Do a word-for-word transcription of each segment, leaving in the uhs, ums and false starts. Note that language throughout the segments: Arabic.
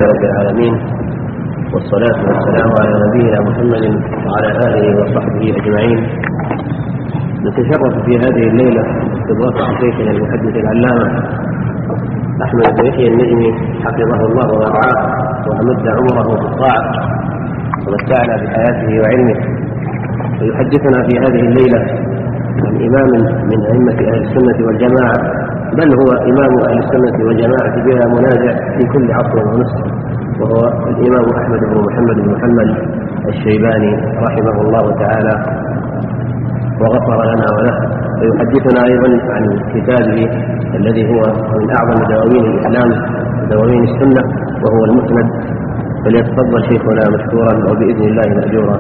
رب العالمين، والصلاة والسلام على نبينا محمد وعلى آله وصحبه أجمعين. نتشرف في هذه الليلة باستضافة شيخنا المحدث العلامة أحمد بن يحيى النجمي حفظه الله ورعاه وأمد عمره بالطاعة ومتعنا بحياته وعلمه، ويحدثنا في هذه الليلة عن إمام من أئمة أهل السنة والجماعة، بل هو إمام أهل السنة والجماعة بلا منازع في كل عصر ونصر، وهو الإمام أحمد بن محمد بن محمد الشيباني رحمه الله تعالى وغفر لنا وله. ويحدثنا أيضا عن كتابه الذي هو من أعظم دواوين الإسلام ودواوين السنة وهو المسند، فليتفضل شيخنا مشكورا وبإذن الله مأجورا.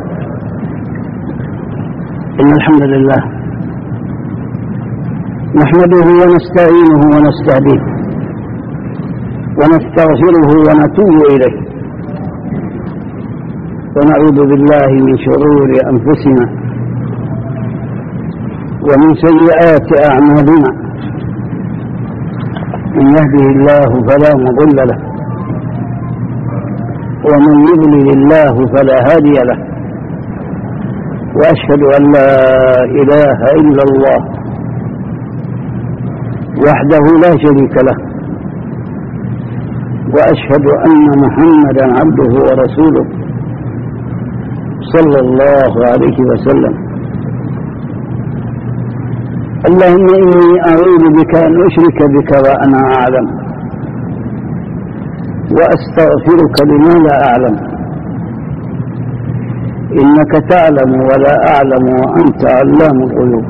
إن الحمد لله نحمده ونستعينه ونستهديه ونستغفره ونتوب إليه، ونعوذ بالله من شرور أنفسنا ومن سيئات أعمالنا، من يهده الله فلا مضل له ومن يضلل الله فلا هادي له، وأشهد أن لا إله إلا الله وحده لا شريك له، وأشهد أن محمدا عبده ورسوله صلى الله عليه وسلم. اللهم إني أعوذ بك أن أشرك بك وأنا أعلم، وأستغفرك لما لا أعلم، إنك تعلم ولا أعلم وأنت علام الغيوب.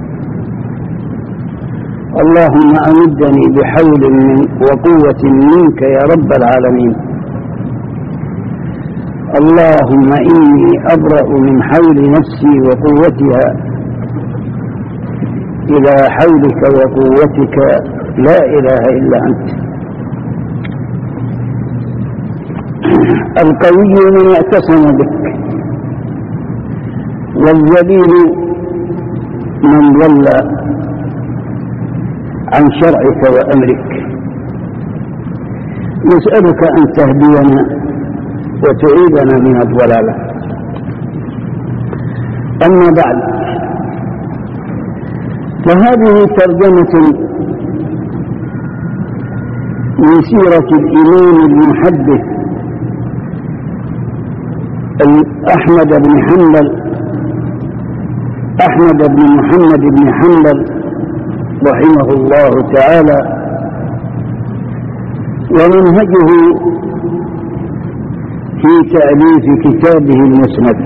اللهم أمدني بحول من وقوة منك يا رب العالمين. اللهم إني أبرأ من حول نفسي وقوتها إلى حولك وقوتك لا إله إلا أنت. القوي من اعتصم بك، والذليل من ضل عن شرعك وأمرك. نسألك أن تهدينا وتعيدنا من الضلالة. أما بعد، فهذه ترجمة من سيرة الإمام المحدث أحمد بن حنبل أحمد بن محمد بن حنبل رحمه الله تعالى، ومنهجه في تأليف كتابه المسند.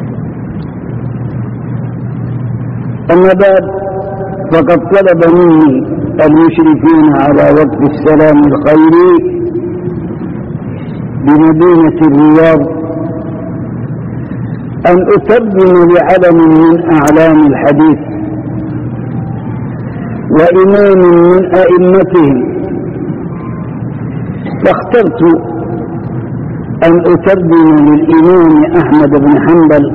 أما بعد، فقد طلب مني المشرفين على وقف السلام الخيري بمدينة الرياض أن أترجم لعلم من أعلام الحديث وإمام من أئمتهم، فاخترت أن أترجم للإمام أحمد بن حنبل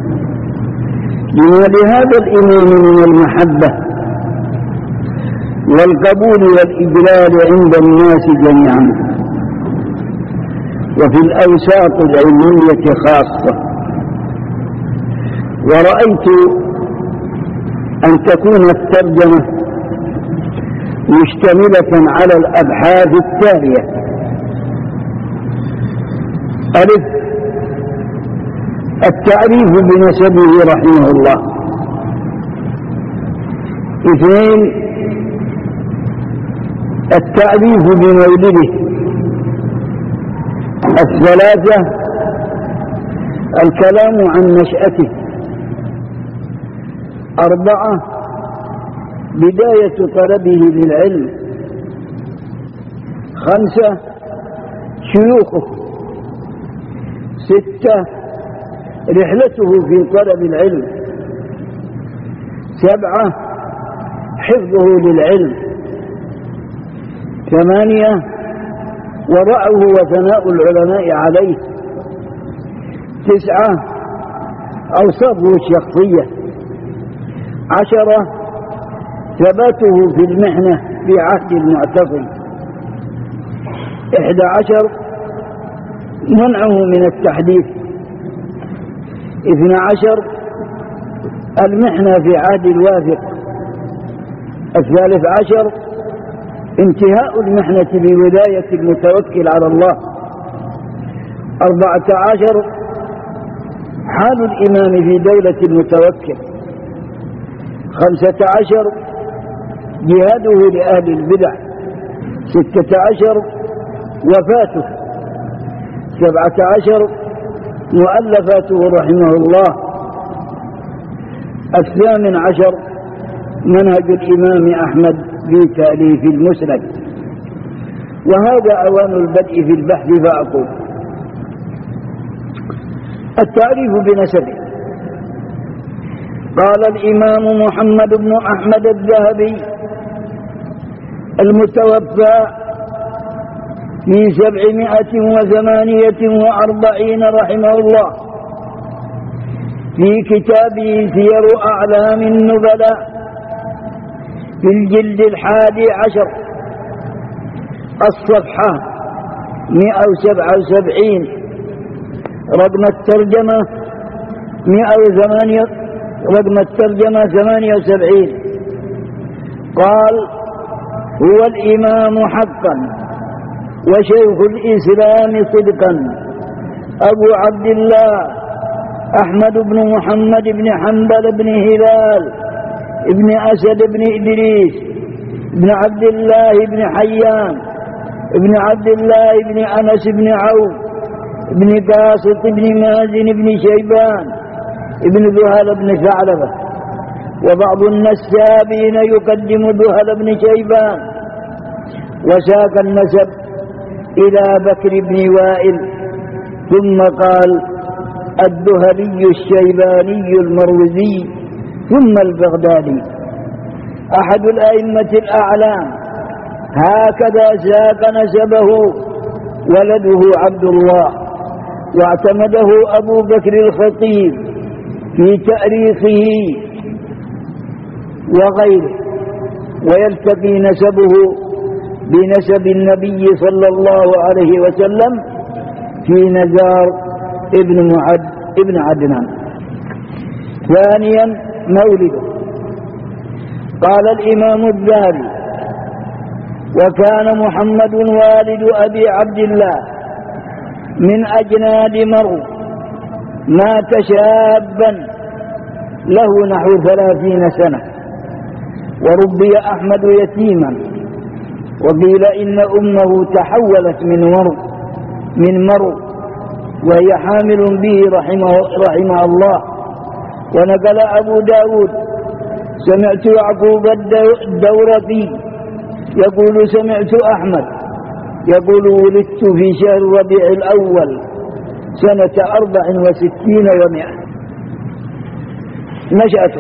لما لهذا الإمام من المحبة والقبول والإجلال عند الناس جميعا، وفي الأوساط العلمية خاصة. ورأيت أن تكون الترجمة مشتملة على الأبحاث التالية: ألف، التعريف بنسبه رحمه الله. اثنين، التعريف بمولده. الثلاثة، الكلام عن نشأته. أربعة، بداية طلبه للعلم. خمسة، شيوخه. ستة، رحلته في طلب العلم. سبعة، حفظه للعلم. ثمانية، ورعه وثناء العلماء عليه. تسعة، أوصافه الشخصية. عشرة، ثباته في المحنة في عهد المعتصم. إحدى عشر، منعه من التحديث. اثنى عشر المحنة في عهد الواثق. الثالث عشر انتهاء المحنة بولاية المتوكل على الله. أربعة عشر حال الإمام في دولة المتوكل. خمسة عشر جهاده لأهل البدع. ستة عشر وفاته. سبعة عشر مؤلفاته رحمه الله. الثامن عشر منهج الإمام أحمد في تأليف المسند. وهذا أوان البدء في البحث فأقول: التعريف بنسبه. قال الإمام محمد بن أحمد الذهبي المتوفى في سبعمائة وثمانية وأربعين رحمه الله في كتابه سير أعلام النبلاء في الجلد الحادي عشر الصفحة مئة وسبعة وسبعين رقم الترجمة مئة وثمانية رقم الترجمة ثمانية وسبعين. قال: هو الإمام حقا وشيخ الإسلام صدقا أبو عبد الله أحمد بن محمد بن حنبل بن هلال ابن أسد بن إدريس بن عبد الله بن حيان ابن عبد الله بن أنس بن عوف ابن باسط بن مازن بن شيبان ابن ذهل بن ثعلبة. وبعض النسابين يقدم ذهل بن شيبان وساق النسب إلى بكر بن وائل ثم قال: الذهلي الشيباني المروزي ثم البغدادي أحد الأئمة الأعلام. هكذا ساق نسبه ولده عبد الله، واعتمده أبو بكر الخطيب في تأريخه وغيره. ويلتقي نسبه بنسب النبي صلى الله عليه وسلم في نزار ابن معد ابن عدنان. ثانيا مولده. قال الإمام الذهبي: وكان محمد والد أبي عبد الله من أجناد مرو، مات شابا له نحو ثلاثين سنة، وربي أحمد يتيما، وقيل إن أمه تحولت من مرو من مرو وهي حامل به رحمه, رحمه الله. ونقل أبو داود: سمعت يعقوب الدورقي يقول: سمعت أحمد يقول: ولدت في شهر ربيع الأول سنة أربع وستين ومئة. نشأته: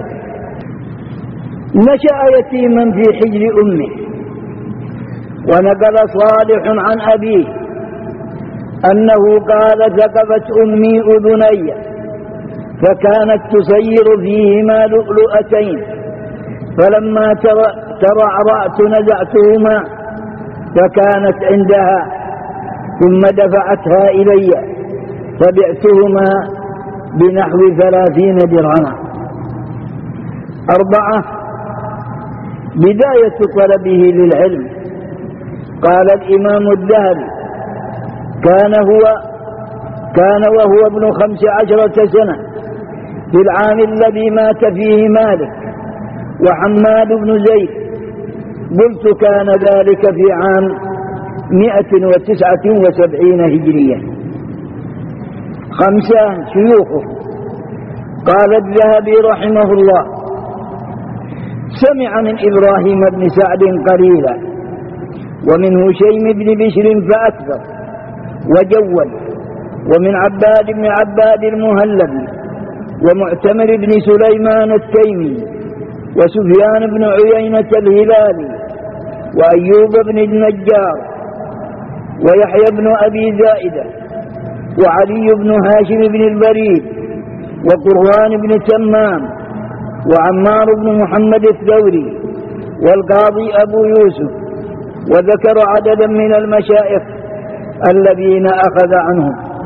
نشأ يتيما في حجر أمه. ونقل صالح عن أبيه أنه قال: ثقبت أمي أذني فكانت تسير فيهما لؤلؤتين، فلما ترعرعت نزعتهما فكانت عندها، ثم دفعتها إلي فبعتهما بنحو ثلاثين درهما. أربعة بداية طلبه للعلم. قال الإمام الذهبي: كان هو كان وهو ابن خمس عشرة سنة في العام الذي مات فيه مالك وحماد بن زيد. قلت: كان ذلك في عام مئة وتسعة وسبعين هجرية. خمسة شيوخه. قال الذهبي رحمه الله: سمع من إبراهيم بن سعد قليلا، ومن هشيم بن بشر فأكثر وجول، ومن عباد بن عباد المهلبي، ومعتمر بن سليمان التيمي، وسفيان بن عيينة الهلالي، وأيوب بن النجار، ويحيى بن أبي زائدة، وعلي بن هاشم بن البريد، وقروان بن تمام، وعمار بن محمد الثوري، والقاضي أبو يوسف. وذكر عددا من المشايخ الذين أخذ عنهم.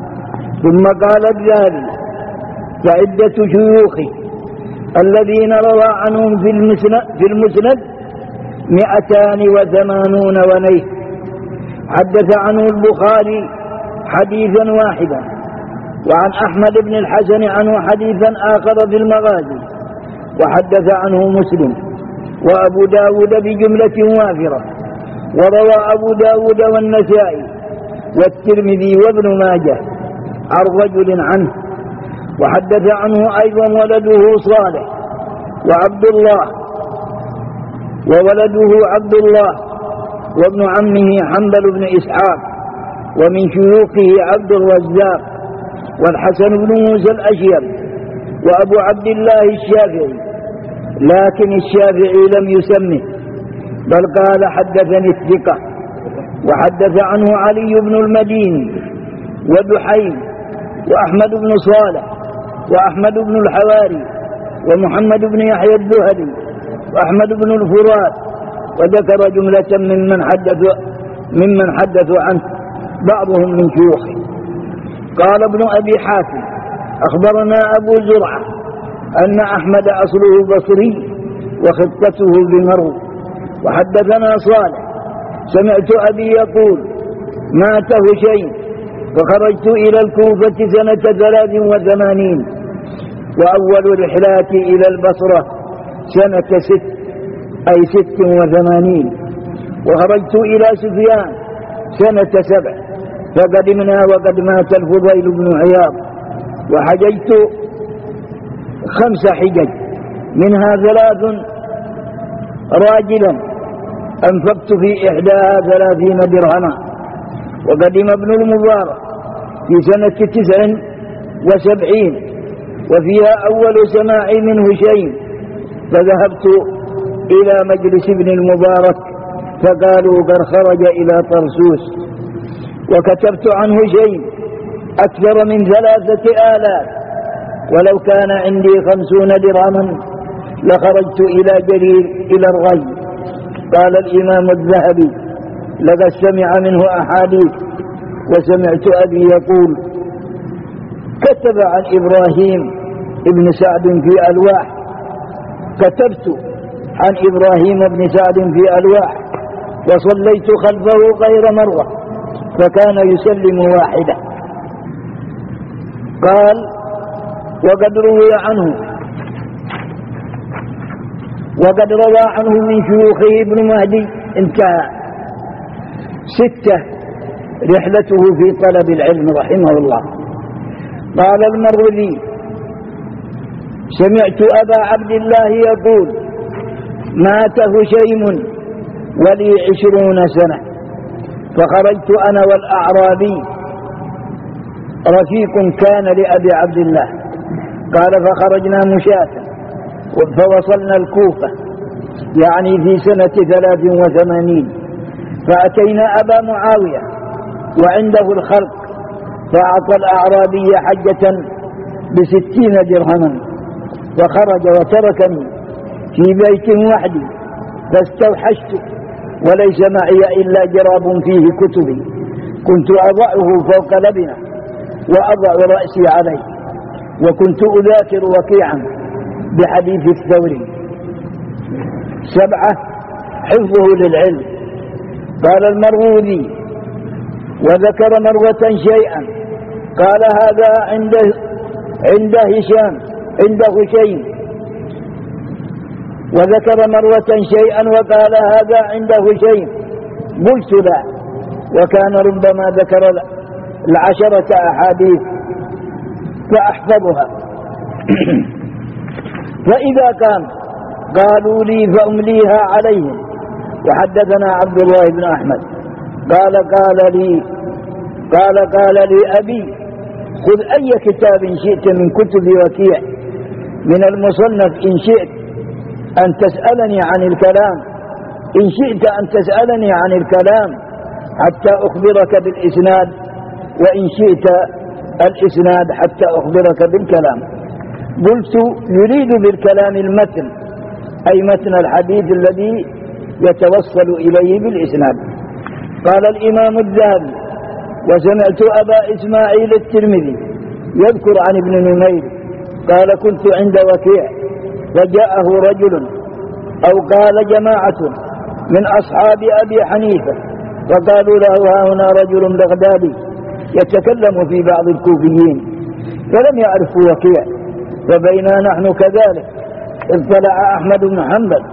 ثم قال الذهبي: فعدة شيوخه الذين روى عنهم في المسند, في المسند مئتان وثمانون ونيف. حدث عنه البخاري حديثا واحدا، وعن أحمد بن الحسن عنه حديثا آخر في المغازي، وحدث عنه مسلم وأبو داود بجملة وافرة، وروى أبو داود والنسائي والترمذي وابن ماجه عن رجل عنه. وحدث عنه أيضا ولده صالح وعبد الله وولده عبد الله وابن عمه حنبل بن إسحاق، ومن شيوخه عبد الرزاق والحسن بن موسى الأشيب وأبو عبد الله الشافعي، لكن الشافعي لم يسمه بل قال حدثني الثقة. وحدث عنه علي بن المديني ودحيم وأحمد بن صالح وأحمد بن الحواري ومحمد بن يحيى الذهلي وأحمد بن الفرات، وذكر جملة ممن حدثوا ممن حدثوا عنه بعضهم من شيوخه. قال ابن أبي حاتم: أخبرنا أبو زرعة أن أحمد أصله بصري وخطته بمرو. وحدثنا صالح: سمعت أبي يقول: مات هشيم فخرجت إلى الكوفة سنة ثلاث وثمانين، وأول رحلاتي إلى البصرة سنة ست أي ست وثمانين، وخرجت إلى سفيان سنة سبع، فقدمنا وقد مات الفضيل بن عياض. وحججت خمس حجج، منها ثلاث راجلا أنفقت في إحداها ثلاثين درهما. وقدم ابن المبارك في سنة تسع وسبعين، وفيها أول سماعي من هشيم، فذهبت إلى مجلس ابن المبارك فقالوا قد خرج إلى طرسوس. وكتبت عن هشيم أكثر من ثلاثة آلاف، ولو كان عندي خمسون درهما لخرجت إلى جرير إلى الغي. قال الإمام الذهبي: لقد سمع منه أحاديث، وسمعت أبي يقول: كتب عن إبراهيم ابن سعد في ألواح كتبت عن إبراهيم بن سعد في ألواح وصليت خلفه غير مرة فكان يسلم واحدة. قال: وقد روي عنه وقد روى عنه من شيوخه ابن مهدي انتهى. ستة رحلته في طلب العلم رحمه الله. قال المروذي: سمعت أبا عبد الله يقول: مات هشيم ولي عشرون سنة، فخرجت أنا والأعرابي رفيق كان لأبي عبد الله. قال: فخرجنا مشاة فوصلنا الكوفة، يعني في سنة ثلاث وثمانين، فأتينا أبا معاوية وعنده الخلق، فأعطى الأعرابي حجة بستين درهما، فخرج وتركني في بيت وحدي، فاستوحشت وليس معي إلا جراب فيه كتبي، كنت أضعه فوق لبنة وأضع رأسي عليه، وكنت أذاكر وكيعا بحديث الثوري. سبعة حفظه للعلم. قال المروذي: وذكر مروة شيئا، قال: هذا عند عند هشام عند هشيم. وذكر مروة شيئا وقال: هذا عند هشيم. قلت: لا، وكان ربما ذكر العشرة أحاديث فأحفظها. فإذا كان قالوا لي فأمليها عليهم. وحدثنا عبد الله بن أحمد قال قال لي قال قال لي أبي: خذ أي كتاب شئت من كتب وكيع من المصنف، إن شئت أن تسألني عن الكلام إن شئت أن تسألني عن الكلام حتى أخبرك بالإسناد، وإن شئت الإسناد حتى أخبرك بالكلام. قلت: يريد بالكلام المتن، أي متن الحديث الذي يتوصل إليه بالإسناد. قال الإمام الذهبي: وسمعت أبا إسماعيل الترمذي يذكر عن ابن نمير قال كنت عند وكيع فجاءه رجل أو قال جماعة من أصحاب أبي حنيفة فقالوا له ها هنا رجل بغدادي يتكلم في بعض الكوفيين، فلم يعرفوا وكيع. فبينا نحن كذلك اطلع أحمد بن حنبل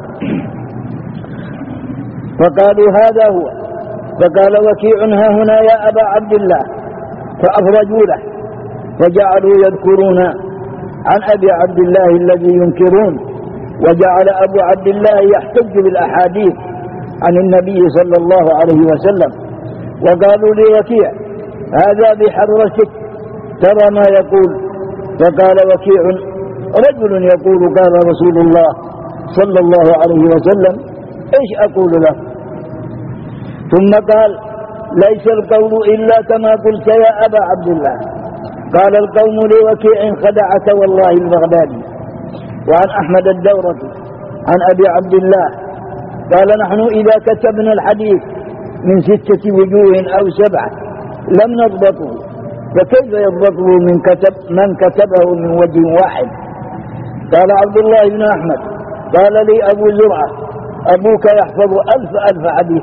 فقالوا هذا هو، فقال وكيع ها هنا يا أبا عبد الله، فأفرجوا له فجعلوا يذكرون عن أبي عبد الله الذي ينكرون، وجعل أبو عبد الله يحتج بالأحاديث عن النبي صلى الله عليه وسلم. وقالوا لوكيع هذا بحضرتك ترى ما يقول، فقال وكيع رجل يقول قال رسول الله صلى الله عليه وسلم ايش أقول له؟ ثم قال ليس القول إلا كما قلت يا أبا عبد الله. قال القوم لوكيع خدعك والله البغدادي. وعن أحمد الدورقي عن أبي عبد الله قال نحن إذا كتبنا الحديث من ستة وجوه أو سبعة لم نضبطه، فكيف يضبطه من كتب من كتبه من وجه واحد؟ قال عبد الله بن أحمد قال لي أبو زرعة أبوك يحفظ ألف ألف حديث.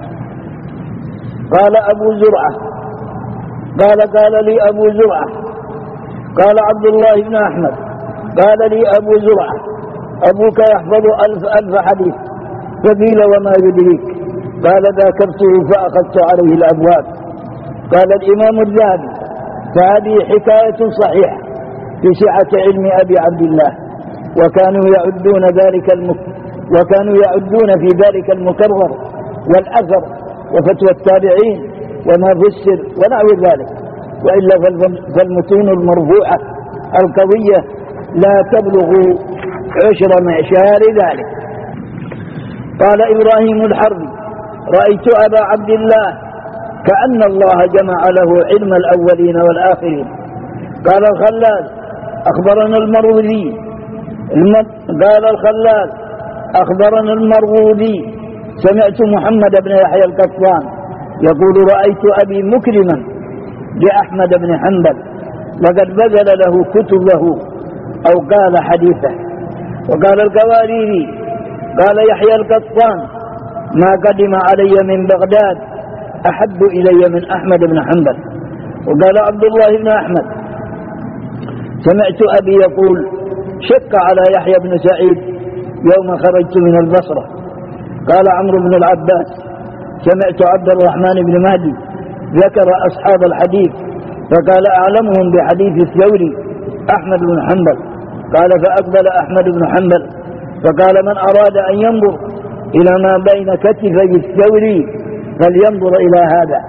قال أبو زرعة قال قال لي أبو زرعة قال عبد الله بن أحمد قال لي أبو زرعة أبوك يحفظ ألف ألف حديث. فقيل وما يدريك؟ قال ذاكرته فأخذت عليه الأبواب. قال الإمام الذهبي فهذه حكاية صحيحة في سعة علم أبي عبد الله، وكانوا يعدون ذلك المك... وكانوا يعدون في ذلك المكرر والأثر وفتوى التابعين وما فسر ونحو ذلك، وإلا فالمتون المرفوعة القوية لا تبلغ عشر معشار ذلك. قال إبراهيم الحربي رأيت أبا عبد الله كأن الله جمع له علم الأولين والآخرين. قال الخلال أخبرنا المروذي الم... قال الخلال أخبرنا المروذي سمعت محمد بن يحيى القطان يقول رأيت أبي مكرما لأحمد بن حنبل لقد بذل له كتبه أو قال حديثه. وقال القواريري قال يحيى القطان ما قدم علي من بغداد أحب إلي من أحمد بن حنبل. وقال عبد الله بن أحمد سمعت أبي يقول شق على يحيى بن سعيد يوم خرجت من البصرة. قال عمرو بن العباس سمعت عبد الرحمن بن مهدي ذكر أصحاب الحديث فقال أعلمهم بحديث الثوري أحمد بن حنبل. قال فأقبل أحمد بن حنبل فقال من أراد أن ينظر إلى ما بين كتفي الثوري فلينظر إلى هذا.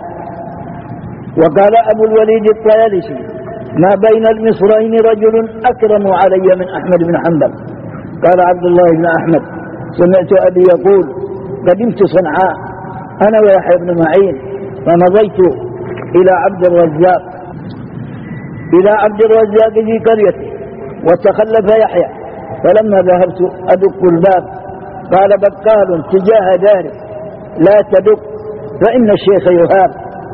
وقال أبو الوليد الطيالسي ما بين المصرين رجل أكرم علي من أحمد بن حنبل. قال عبد الله بن أحمد سمعت أبي يقول قدمت صنعاء أنا ويحيى بن معين فمضيت إلى عبد الرزاق إلى عبد الرزاق في قريته وتخلف يحيى، فلما ذهبت أدق الباب قال بقال تجاه داره لا تدق فإن الشيخ يهاب.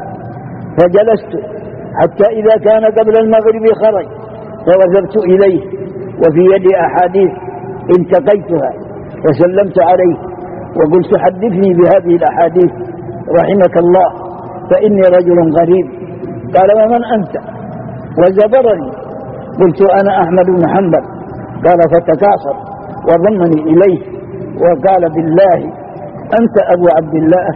فجلست حتى إذا كان قبل المغرب خرج فوثبت إليه وفي يدي أحاديث انتقيتها وسلمت عليه وقلت حدثني بهذه الأحاديث رحمك الله فإني رجل غريب. قال ومن أنت؟ وزبرني. قلت أنا أحمد بن حنبل. قال فتكاثر وضمني إليه وقال بالله أنت أبو عبد الله.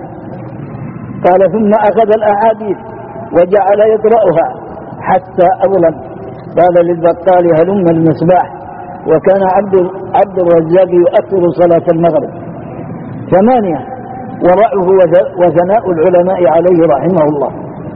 قال ثم أخذ الأحاديث وجعل يقرأها حتى أظلم. قال للبطال هلم المصباح. وكان عبد عبد الرزاق يؤخر صلاة المغرب. ثمانية ورأيه وثناء العلماء عليه رحمه الله.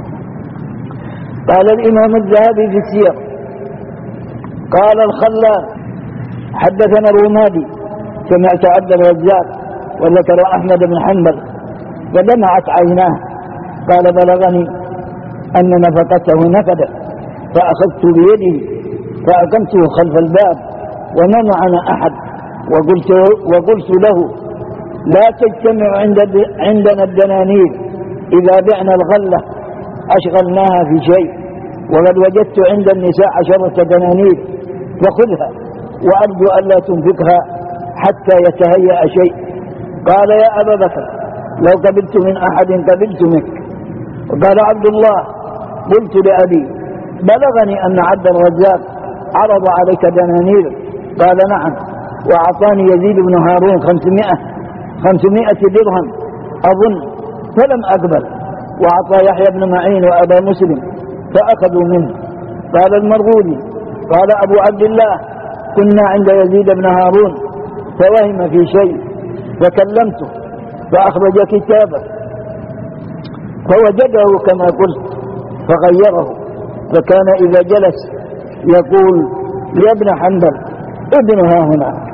قال الإمام الذهبي في السير قال الخلال حدثنا الرمادي سمعت عبد الرزاق وذكر أحمد بن حنبل ودمعت عيناه. قال بلغني أن نفقته نفدت فأخذت بيده فأقمته خلف الباب وما معنا أحد وقلت, وقلت له لا تجتمع عند عندنا الدنانير إذا بعنا الغلة أشغلناها في شيء وقد وجدت عند النساء عشرة دنانير فخذها وأرجو ألا تنفقها حتى يتهيأ شيء. قال يا أبا بكر لو قبلت من أحد قبلت منك. وقال عبد الله قلت لأبي بلغني أن عبد الرزاق عرض عليك دنانير. قال نعم، وأعطاني يزيد بن هارون خمسمائة خمسمائة درهم أظن فلم أقبل، وأعطى يحيى بن معين وأبا مسلم فأخذوا منه. قال المرغولي قال أبو عبد الله كنا عند يزيد بن هارون فوهم في شيء فكلمته فأخرج كتابه فوجده كما قلت فغيره، فكان إذا جلس يقول يا ابن حنبل ابن ها هنا.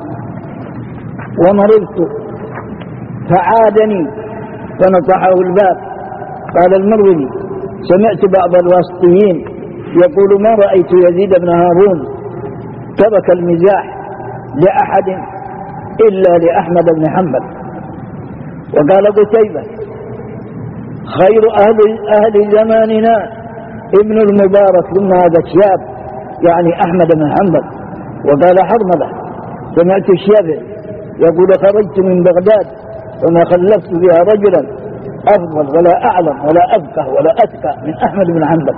ومرضت فعادني فنطحه الباب. قال المروي سمعت بعض الواسطيين يقول ما رأيت يزيد بن هارون ترك المزاح لأحد إلا لأحمد بن حنبل. وقال قتيبة خير أهل, أهل زماننا ابن المبارك ثم هذا الشاب يعني أحمد بن حنبل. وقال حرملة سمعت الشافعي يقول خرجت من بغداد وما خلفت بها رجلا أفضل ولا أعلم ولا أفقه ولا أتقى من أحمد بن حنبل.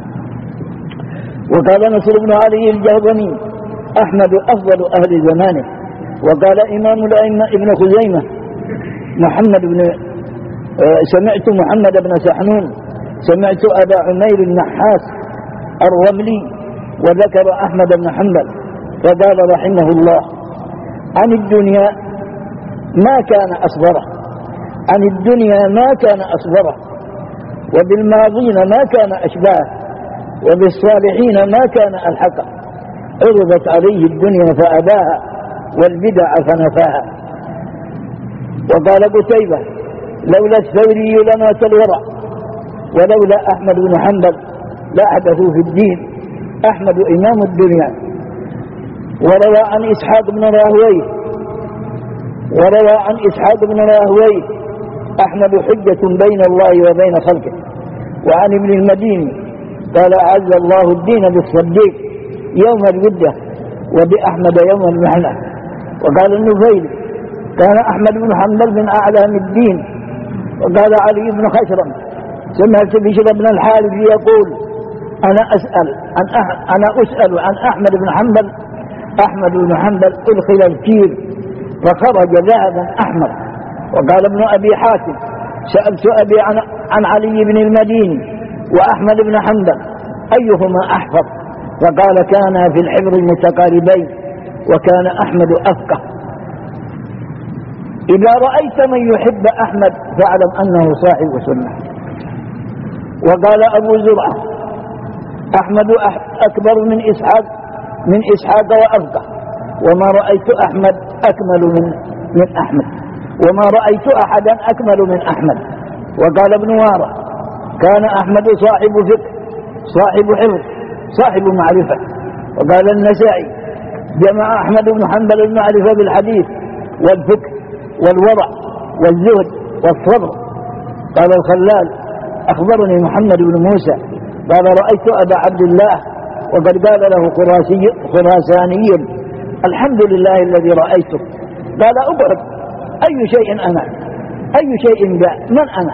وقال نصر بن علي الجهضمي أحمد أفضل أهل زمانه. وقال إمام الأئمة ابن خزيمة محمد بن آه سمعت محمد بن سحنون سمعت أبا عمير النحاس الرملي وذكر أحمد بن حنبل فقال رحمه الله عن الدنيا ما كان أصبره، عن الدنيا ما كان أصبره، وبالماضين ما كان أشباه، وبالصالحين ما كان ألحقه. عرضت عليه الدنيا فأباها والبدع فنفاها. وقال قتيبة لولا الثوري لمات الورع، ولولا أحمد بن حنبل لأحدث في الدين. أحمد إمام الدنيا. وروى عن إسحاق بن راهويه وروى عن إسحاق بن راهويه أحمد حجة بين الله وبين خلقه. وعن ابن المديني قال أعز الله الدين بالصديق يوم الودة وبأحمد يوم المحنة. وقال النفيل كان أحمد بن حنبل من أعلام الدين. وقال علي بن خشرم سمعت بشر بن الحارث يقول أنا أسأل عن أح... أنا أسأل عن أحمد بن حنبل. أحمد بن حنبل أدخل الكير فخرج ذهبا أحمر. وقال ابن أبي حاتم سألت أبي عن, عن علي بن المديني وأحمد بن حنبل أيهما أحفظ؟ فقال كانا في الحفظ المتقاربين وكان أحمد أفقه. إذا رأيت من يحب أحمد فاعلم أنه صاحب سنة. وقال أبو زرعة أحمد أكبر من إسحاق من إسحاق وأفقه، وما رأيت أحمد أكمل من من أحمد، وما رأيت أحدا أكمل من أحمد. وقال ابن وارى كان أحمد صاحب فقه صاحب حفظ صاحب معرفة. وقال النسائي جمع أحمد بن حنبل المعرفة بالحديث والفقه والورع والزهد والصبر. قال الخلال أخبرني محمد بن موسى قال رأيت أبا عبد الله وقد قال له خراساني الحمد لله الذي رأيته. قال أبعد أي شيء أنا أي شيء ذا من أنا؟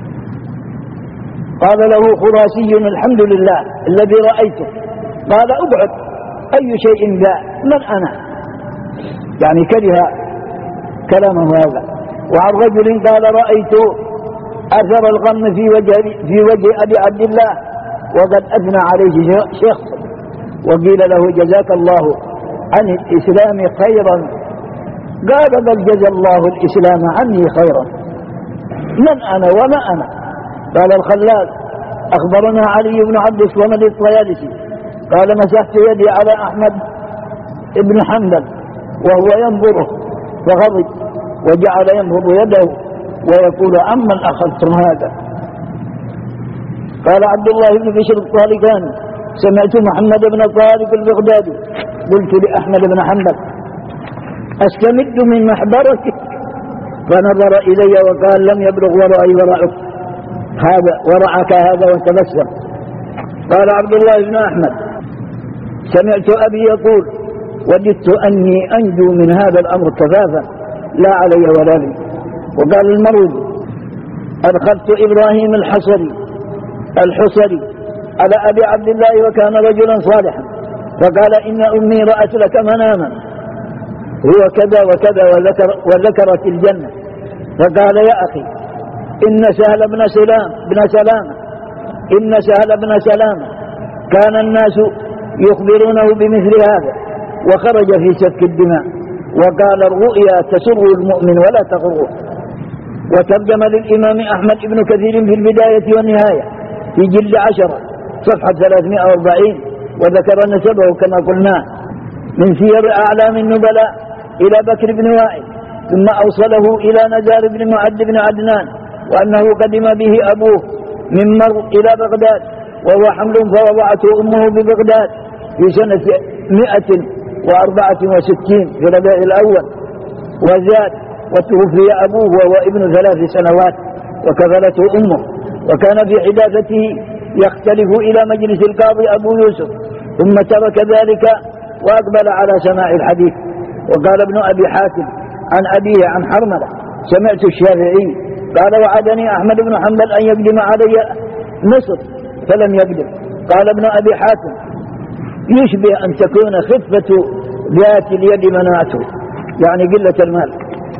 قال له خراسي الحمد لله الذي رأيته. قال أبعد أي شيء ذا من أنا؟ يعني كره كلامه هذا. وعن رجل قال رأيت أثر الغم في وجه في وجه أبي عبد الله وقد أثنى عليه شخص وقيل له جزاك الله عن الإسلام خيرا. قال بل جزى الله الإسلام عني خيرا. من أنا وما أنا؟ قال الخلال أخبرنا علي بن عبد الصمد الطيالسي قال مسحت يدي على أحمد بن حنبل وهو ينظره فغضب وجعل ينظر يده ويقول عمن أخذتم هذا؟ قال عبد الله بن بشر الطالقاني سمعت محمد بن طارق البغدادي قلت لأحمد بن حنبل أستمد من محبرتك؟ فنظر إلي وقال لم يبلغ ورعي ورعك هذا ورعك هذا وتبسم. قال عبد الله بن أحمد: سمعت أبي يقول: وددت أني أنجو من هذا الأمر كفافا لا علي ولا لي. وقال المروزي: أدخلت إبراهيم الحصري الحصري على أبي عبد الله وكان رجلا صالحا، فقال: إن أمي رأت لك مناما هو كذا وكذا وذكر وذكرت الجنة. فقال: يا أخي، إن سهل بن سلام بن سلامة إن سهل بن سلامة كان الناس يخبرونه بمثل هذا وخرج في سفك الدماء. وقال: الرؤيا تسر المؤمن ولا تغره. وترجم للإمام أحمد بن كثير في البداية والنهاية في جلد عشرة صفحة ثلاثمائة وأربعين، وذكر نسبه كما قلنا من سير أعلام النبلاء إلى بكر بن وائل، ثم أوصله إلى نزار بن معد بن عدنان، وأنه قدم به أبوه من مر إلى بغداد وهو حمل، فوضعته أمه ببغداد في سنة مئة وأربعة وستين في ربيع الأول، وزاد: وتوفي أبوه وهو ابن ثلاث سنوات وكفلته أمه. وكان في حداثته يختلف إلى مجلس القاضي أبو يوسف، ثم ترك ذلك وأقبل على سماع الحديث. وقال ابن أبي حاتم عن أبيه عن حرملة: سمعت الشافعي قال: وعدني أحمد بن حنبل أن يقدم علي مصر فلم يقدم. قال ابن أبي حاتم: يشبه أن تكون خفة ذات اليد منعته، يعني قلة المال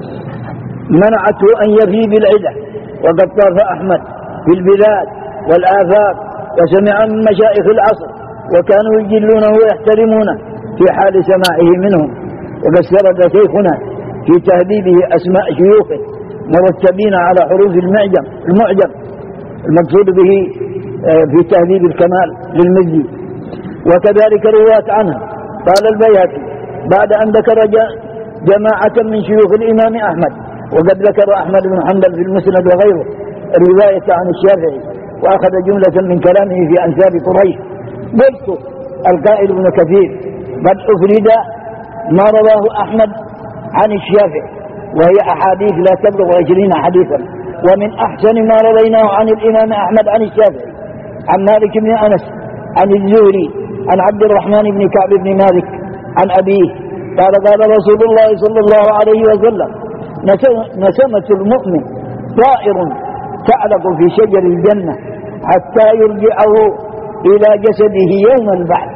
منعته أن يفي بالعدة. وقد طاف أحمد في البلاد والآفاق وسمع من مشايخ العصر، وكانوا يجلونه ويحترمونه في حال سماعه منهم. وقد سرد شيخنا في تهذيبه أسماء شيوخه مرتبين على حروف المعجم المعجم المقصود به في تهذيب الكمال للمزي، وكذلك رواة عنه. قال البيهقي بعد أن ذكر جماعة من شيوخ الإمام أحمد: وقد ذكر أحمد بن حنبل في المسند وغيره رواية عن الشافعي، وأخذ جملة من كلامه في أنساب قريش. قلت: القائل ابن كثير قد أفرد ما رواه أحمد عن الشافعي، وهي أحاديث لا تبلغ عشرين حديثا، ومن أحسن ما رويناه عن الإمام أحمد عن الشافعي عن مالك بن أنس عن الزهري عن عبد الرحمن بن كعب بن مالك عن أبيه قال: قال رسول الله صلى الله عليه وسلم: نسمة المؤمن طائر تعلق في شجر الجنة حتى يرجعه إلى جسده يوم البعث.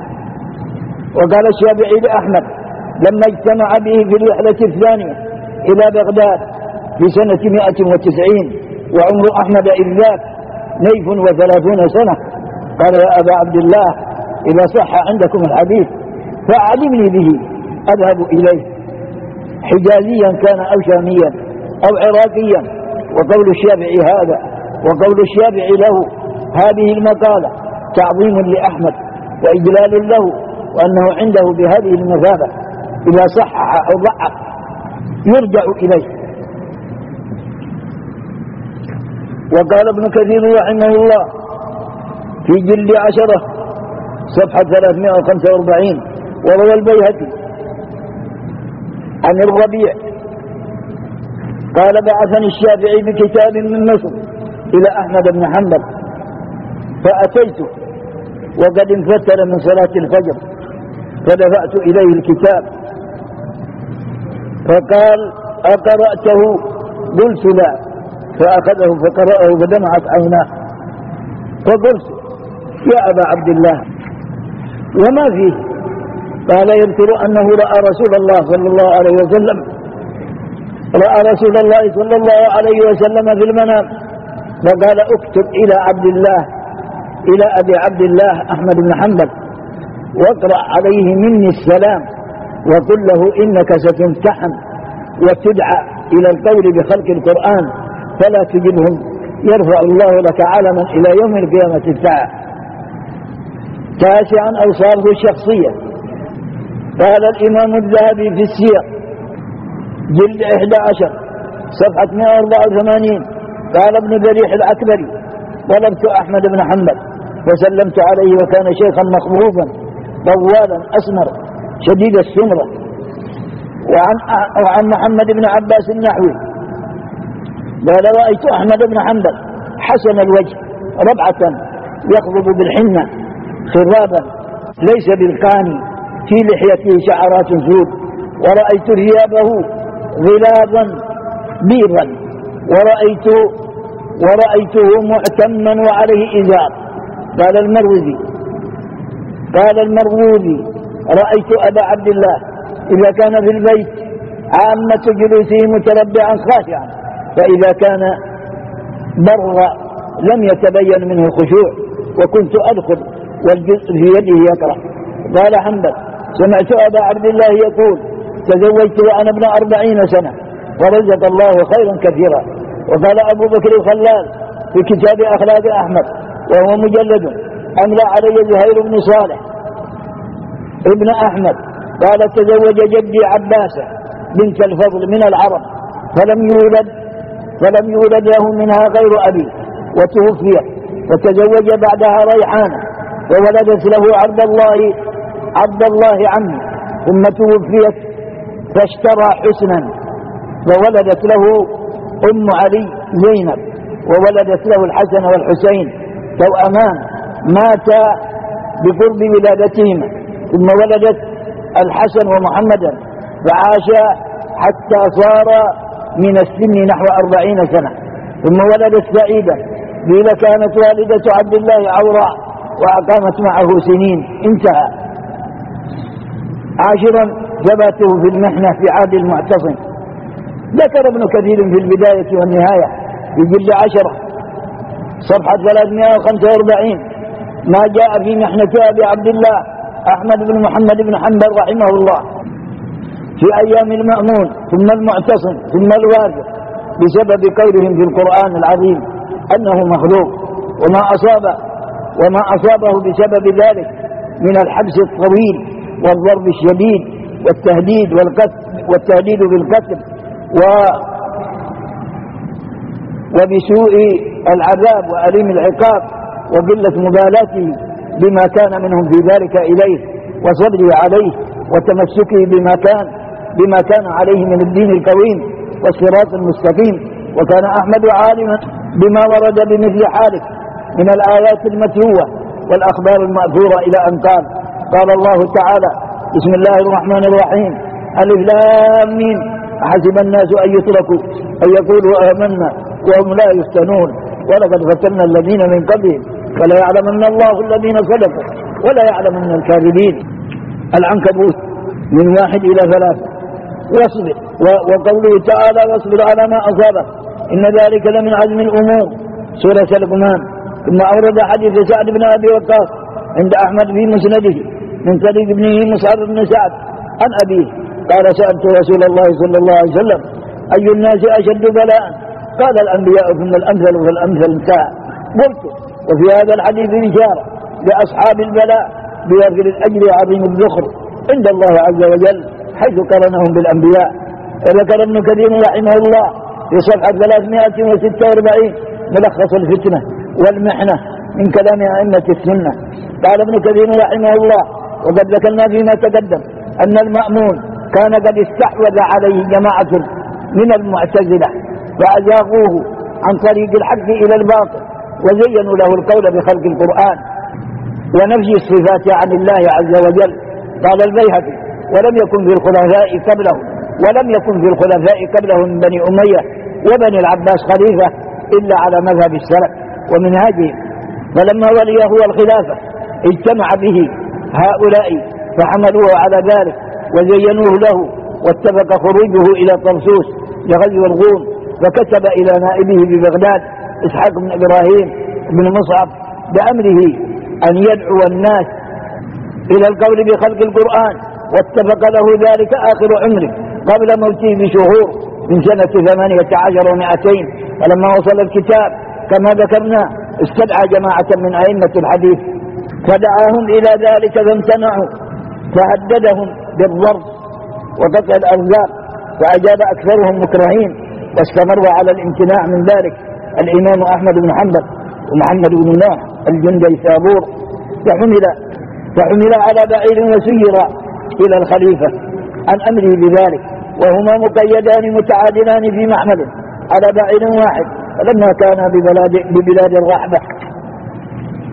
وقال الشافعي لأحمد لما اجتمع به في الرحلة الثانية إلى بغداد في سنة مئة وتسعين وعمر أحمد إذ ذاك نيف وثلاثون سنة: قال: يا أبا عبد الله، إذا صح عندكم الحديث فأعلمني به أذهب إليه، حجازيا كان أو شاميا أو عراقيا. وقول الشافعي هذا وقول الشافعي له هذه المقالة تعظيم لأحمد وإجلال له، وأنه عنده بهذه المثابة إذا صحح أو ضعف يرجع إليه. وقال ابن كثير رحمه الله في جلد عشرة صفحة ثلاثمائة وخمسة وأربعين: وروى البيهقي عن الربيع قال: بعثني الشافعي بكتاب من مصر إلى أحمد بن حنبل، فأتيته وقد انفتر من صلاة الفجر، فدفعت إليه الكتاب فقال: أقرأته؟ قلت: لا. فأخذه فقرأه فدمعت عيناه، فقلت: يا أبا عبد الله، وما فيه؟ قال: يذكر أنه رأى رسول الله صلى الله عليه وسلم رأى رسول الله صلى الله عليه وسلم في المنام، فقال: اكتب إلى عبد الله إلى أبي عبد الله أحمد بن حنبل واقرأ عليه مني السلام، وقل له إنك ستمتحن وتدعى إلى القول بخلق القرآن، فلا تجبهم، يرفع الله لك علما إلى يوم القيامة الساعة. تاسعا: أوصافه الشخصية. قال الإمام الذهبي في السير جلد إحدى عشر صفحة مئة وأربعة وثمانين: قال ابن بريح العكبري: طلبت أحمد بن حنبل فسلمت عليه، وكان شيخا مخبوبا طوالا أسمر شديد السمرة. وعن, وعن محمد بن عباس النحوي قال: رأيت أحمد بن حنبل حسن الوجه ربعة يخضب بالحنة خرابا ليس بالقاني، في لحيته شعرات سود، ورأيت ثيابه غلاظا بيضا، ورأيت ورأيته معتما وعليه إزار. قال المروزي قال المروزي رأيت أبا عبد الله إذا كان في البيت عامة جلوسه متربعا خاشعا، فإذا كان بر لم يتبين منه خشوع، وكنت أدخل والجزء في يده يقرأ. قال حنبل سمعت أبا عبد الله يقول تزوجت وأنا ابن أربعين سنة ورزق الله خيرا كثيرا. وقال أبو بكر الخلال في كتاب أخلاق أحمد وهو مجلد أملى علي زهير بن صالح ابن أحمد قال تزوج جدي عباسة بنت الفضل من العرب فلم يولد فلم يولد له منها غير أبي وتوفيت، وتزوج بعدها ريحانة وولدت له عبد الله عبد الله عمي، ثم توفيت فاشترى حسنا وولدت له أم علي زينب، وولدت له الحسن والحسين توأمان ماتا بقرب ولادتهما، ثم ولدت الحسن ومحمدا فعاشا حتى صار من السن نحو أربعين سنة، ثم ولدت سعيدة قيل كانت والدة عبد الله عوراء وأقامت معه سنين. انتهى. عاشرا ثباته في المحنة في عهد المعتصم. ذكر ابن كثير في البداية والنهاية في جلد عشرة صفحة ثلاثمائة وخمسة وأربعين ما جاء في محنة أبي عبد الله أحمد بن محمد بن حنبل رحمه الله في أيام المأمون ثم المعتصم ثم الواثق بسبب قولهم في القرآن العظيم أنه مخلوق، وما أصاب وما أصابه بسبب ذلك من الحبس الطويل والضرب الشديد والتهديد والقتل والتهديد بالقتل و وبسوء العذاب وأليم العقاب وقلة مبالاته بما كان منهم في ذلك إليه وصبره عليه وتمسكه بما كان بما كان عليه من الدين القويم والصراط المستقيم. وكان أحمد عالما بما ورد بمثل حاله من الآيات المتلوة والأخبار المأثورة إلى أن قال قال الله تعالى بسم الله الرحمن الرحيم ألف لام ميم أحسب الناس أن يتركوا أن يقولوا آمنا وهم لا يفتنون ولقد فتنا الذين من قبلهم فلا يعلمن الله الذين صدقوا ولا يعلمن الكاذبين. العنكبوت من واحد إلى ثلاثة. واصبر وقوله تعالى واصبر على ما أصابك إن ذلك لمن عزم الأمور سورة لقمان. ثم أورد حديث سعد بن أبي وقاص عند أحمد في مسنده من طريق ابنه مصعب بن سعد عن أبيه قال سألت رسول الله صلى الله عليه وسلم أي الناس أشد بلاء؟ قال الأنبياء ثم الأمثل فالأمثل انتهى. قلت وفي هذا الحديث إشارة لأصحاب البلاء بوافر الأجر عظيم الذخر عند الله عز وجل حيث قرنهم بالأنبياء. ذكر ابن كثير رحمه الله في صفحة ثلاثمائة وستة وأربعين ملخص الفتنة والمحنة من كلام أئمة السنة. قال ابن كثير رحمه الله وقد ذكرنا فيما تقدم أن المأمون كان قد استحوذ عليه جماعة من المعتزلة فأزاغوه عن طريق الحق إلى الباطل وزينوا له القول بخلق القرآن ونفي الصفات عن الله عز وجل. قال البيهقي ولم يكن في الخلفاء قبله ولم يكن في الخلفاء قبله من بني أمية وبني العباس خليفة إلا على مذهب السلف ومنهاجهم، فلما ولي هو الخلافة اجتمع به هؤلاء فحملوه على ذلك وزينوه له، واتفق خروجه إلى طرسوس لغزو الغوم فكتب إلى نائبه ببغداد إسحاق بن إبراهيم بن مصعب بأمره أن يدعو الناس إلى القول بخلق القرآن، واتفق له ذلك آخر عمره قبل موته بشهور من سنة ثمانية عشر ومائتين. فلما وصل الكتاب كما ذكرنا استدعى جماعة من أئمة الحديث فدعاهم إلى ذلك فامتنعوا فهددهم بالضرب وقطع الأرزاق فأجاب أكثرهم مكرهين واستمر على الامتناع من ذلك الإمام أحمد بن حنبل ومحمد بن نوح الجندي ثابور فحمل فحمل على بعير وسير إلى الخليفة عن أمره بذلك وهما مقيدان متعادلان في محمل على بعير واحد. فلما كان ببلاد, ببلاد الرحبة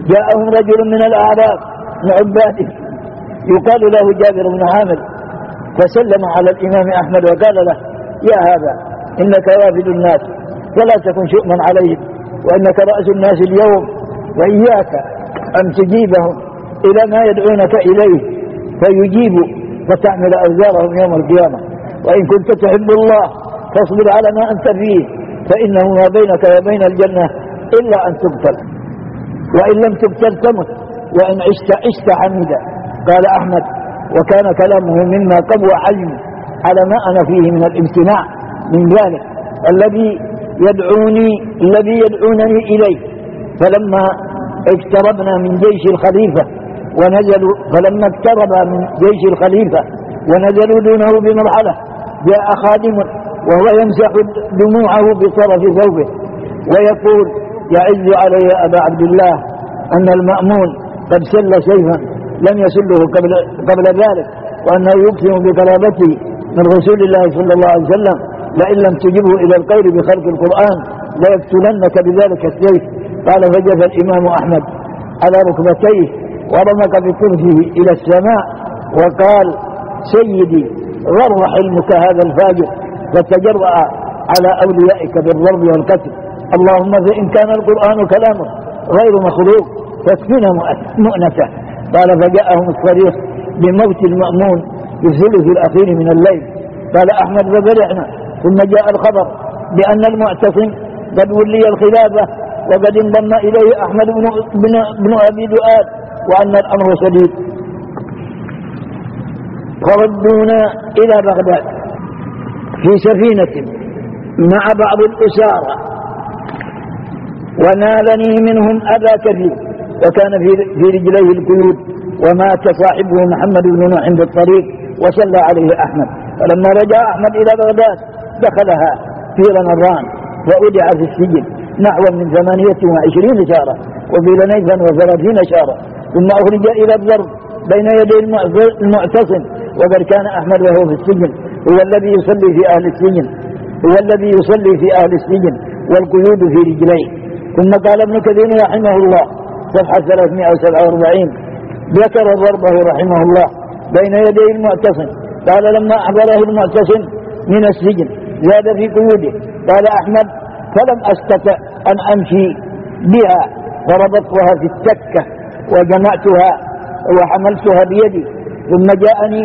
جاءهم رجل من الأعراب من عباده يقال له جابر بن عامر، فسلم على الإمام أحمد وقال له: يا هذا إنك وافد الناس ولا تكن شؤما عليهم، وإنك رأس الناس اليوم، وإياك أن تجيبهم إلى ما يدعونك إليه فيجيبوا فتعمل أوزارهم يوم القيامة، وإن كنت تحب الله فاصبر على ما أنت فيه، فإنه ما بينك وبين الجنة إلا أن تقتل، وإن لم تقتل تمت، وإن عشت عشت حميدا. قال أحمد: وكان كلامه مما قوى عزمي على ما أنا فيه من الامتناع من ذلك الذي يدعوني الذي يدعونني إليه. فلما اقتربنا من جيش الخليفة ونزلوا فلما اقترب من جيش الخليفة ونزلوا دونه بمرحلة، جاء خادم وهو يمسح دموعه بطرف ثوبه ويقول: يعز علي يا أبا عبد الله أن المأمون قد سل سيفا لم يسله قبل, قبل ذلك، وأنه يقسم بقرابته من رسول الله صلى الله عليه وسلم لئن لم تجبه إلى القول بخلق القرآن ليقتلنك بذلك السيف. قال: فجث الإمام أحمد على ركبتيه ورمق بكرسه إلى السماء وقال: سيدي غر حلمك هذا الفاجر، فتجرأ على أوليائك بالضرب والقتل، اللهم فإن كان القرآن كلامه غير مخلوق فاكفنا مؤنته. قال: فجاءهم الصريخ بموت المأمون في الثلث الأخير من الليل. قال أحمد: ففرحنا، ثم جاء الخبر بأن المعتصم قد ولي الخلافة وقد انضم إليه أحمد بن, بن, بن أبي دؤاد، وأن الأمر شديد. فردونا إلى بغداد في سفينة مع بعض الأسارى، ونالني منهم أذى كثير، وكان في رجليه القيود، ومات صاحبه محمد بن نوح عند الطريق وصلى عليه أحمد. فلما رجع أحمد إلى بغداد دخلها في رمضان وأودع في السجن نحو من ثمانية وعشرين شهرا، وفي نيفا وثلاثين شهرا، ثم أخرج إلى الضرب بين يدي المعتصم، وقد كان أحمد وهو في السجن هو الذي يصلي في أهل السجن هو الذي يصلي في أهل السجن والقيود في رجليه. ثم قال ابن كثير رحمه الله صفحة ثلاثمائة وسبعة وأربعين ذكر ضربه رحمه الله بين يدي المعتصم. قال: لما أحضره المعتصم من السجن زاد في قيوده. قال أحمد: فلم أستطع أن أمشي بها، فربطتها في التكة وجمعتها وحملتها بيدي، ثم جاءني